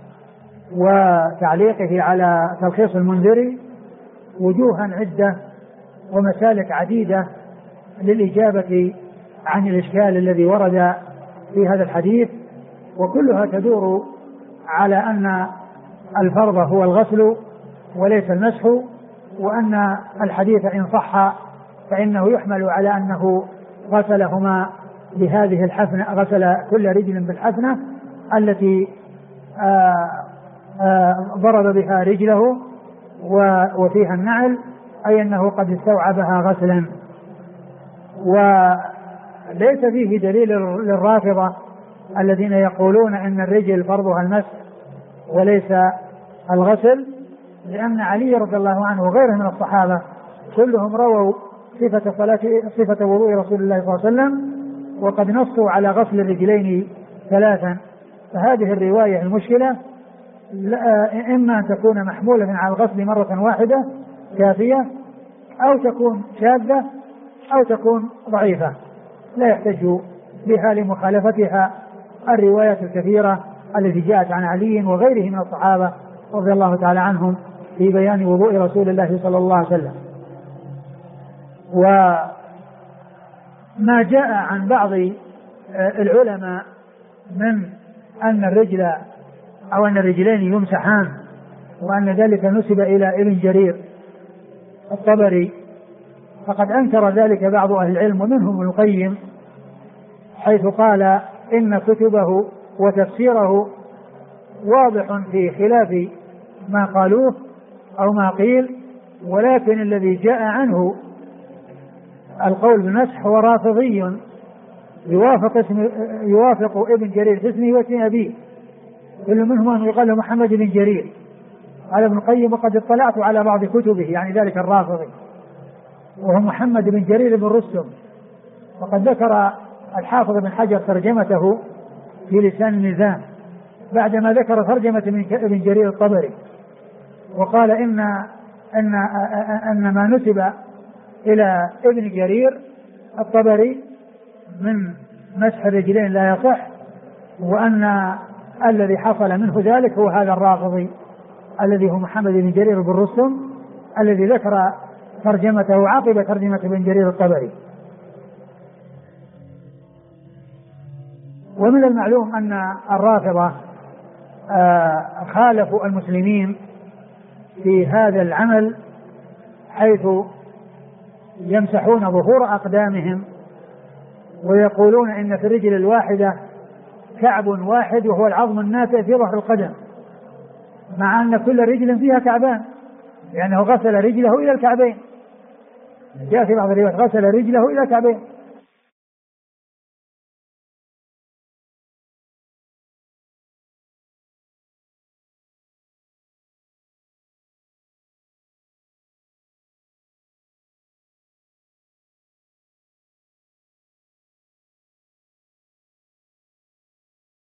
وتعليقه على تلخيص المنذري وجوها عدة ومسالك عديدة للإجابة عن الإشكال الذي ورد في هذا الحديث، وكلها تدور على أن الفرض هو الغسل وليس المسح، وأن الحديث إن صح فإنه يحمل على أنه غسلهما بهذه الحفنة، غسل كل رجل بالحفنة التي ضرب بها رجله وفيها النعل، أي أنه قد استوعبها غسلا. وليس فيه دليل للرافضة الذين يقولون أن الرجل فرضها المسح وليس الغسل، لأن علي رضي الله عنه وغيره من الصحابة كلهم رووا صفة وضوء رسول الله صلى الله عليه وسلم وقد نصوا على غسل الرجلين 3. فهذه الرواية المشكلة إما أن تكون محمولة على الغسل مرة واحدة كافية، أو تكون شاذة، أو تكون ضعيفة لا يحتج بها لمخالفتها الروايات الكثيرة التي جاءت عن علي وغيره من الصحابة رضي الله تعالى عنهم في بيان وضوء رسول الله صلى الله عليه وسلم. وما جاء عن بعض العلماء من أن الرجل أو أن الرجلين يمسحان وأن ذلك نسب إلى ابن جرير الطبري فقد أنكر ذلك بعض أهل العلم ومنهم ابن القيم، حيث قال إن كتبه وتفسيره واضح في خلاف ما قالوه أو ما قيل، ولكن الذي جاء عنه القول بالمسح هو رافضي يوافق ابن جرير في اسمه واسم أبيه، كل منهم أن يقال له محمد بن جرير. قال ابن القيم وقد اطلعت على بعض كتبه، يعني ذلك الرافضي، وهو محمد بن جرير بن رستم، وقد ذكر الحافظ بن حجر ترجمته في لسان الميزان بعدما ذكر ترجمة ابن جرير الطبري، وقال إن ما نسب إلى ابن جرير الطبري من مسح الرجلين لا يصح، وأن الذي حصل منه ذلك هو هذا الرافضي الذي هو محمد بن جرير بن رستم الذي ذكر ترجمته عقب ترجمة ابن جرير الطبري. ومن المعلوم أن الرافضة خالفوا المسلمين في هذا العمل، حيث يمسحون ظهور أقدامهم ويقولون إن في الرجل الواحدة كعب واحد وهو العظم الناتئ في ظهر القدم، مع أن كل رجل فيها كعبان، لأنه غسل رجله إلى الكعبين، جاء في بعض الروايات غسل رجله إلى الكعبين،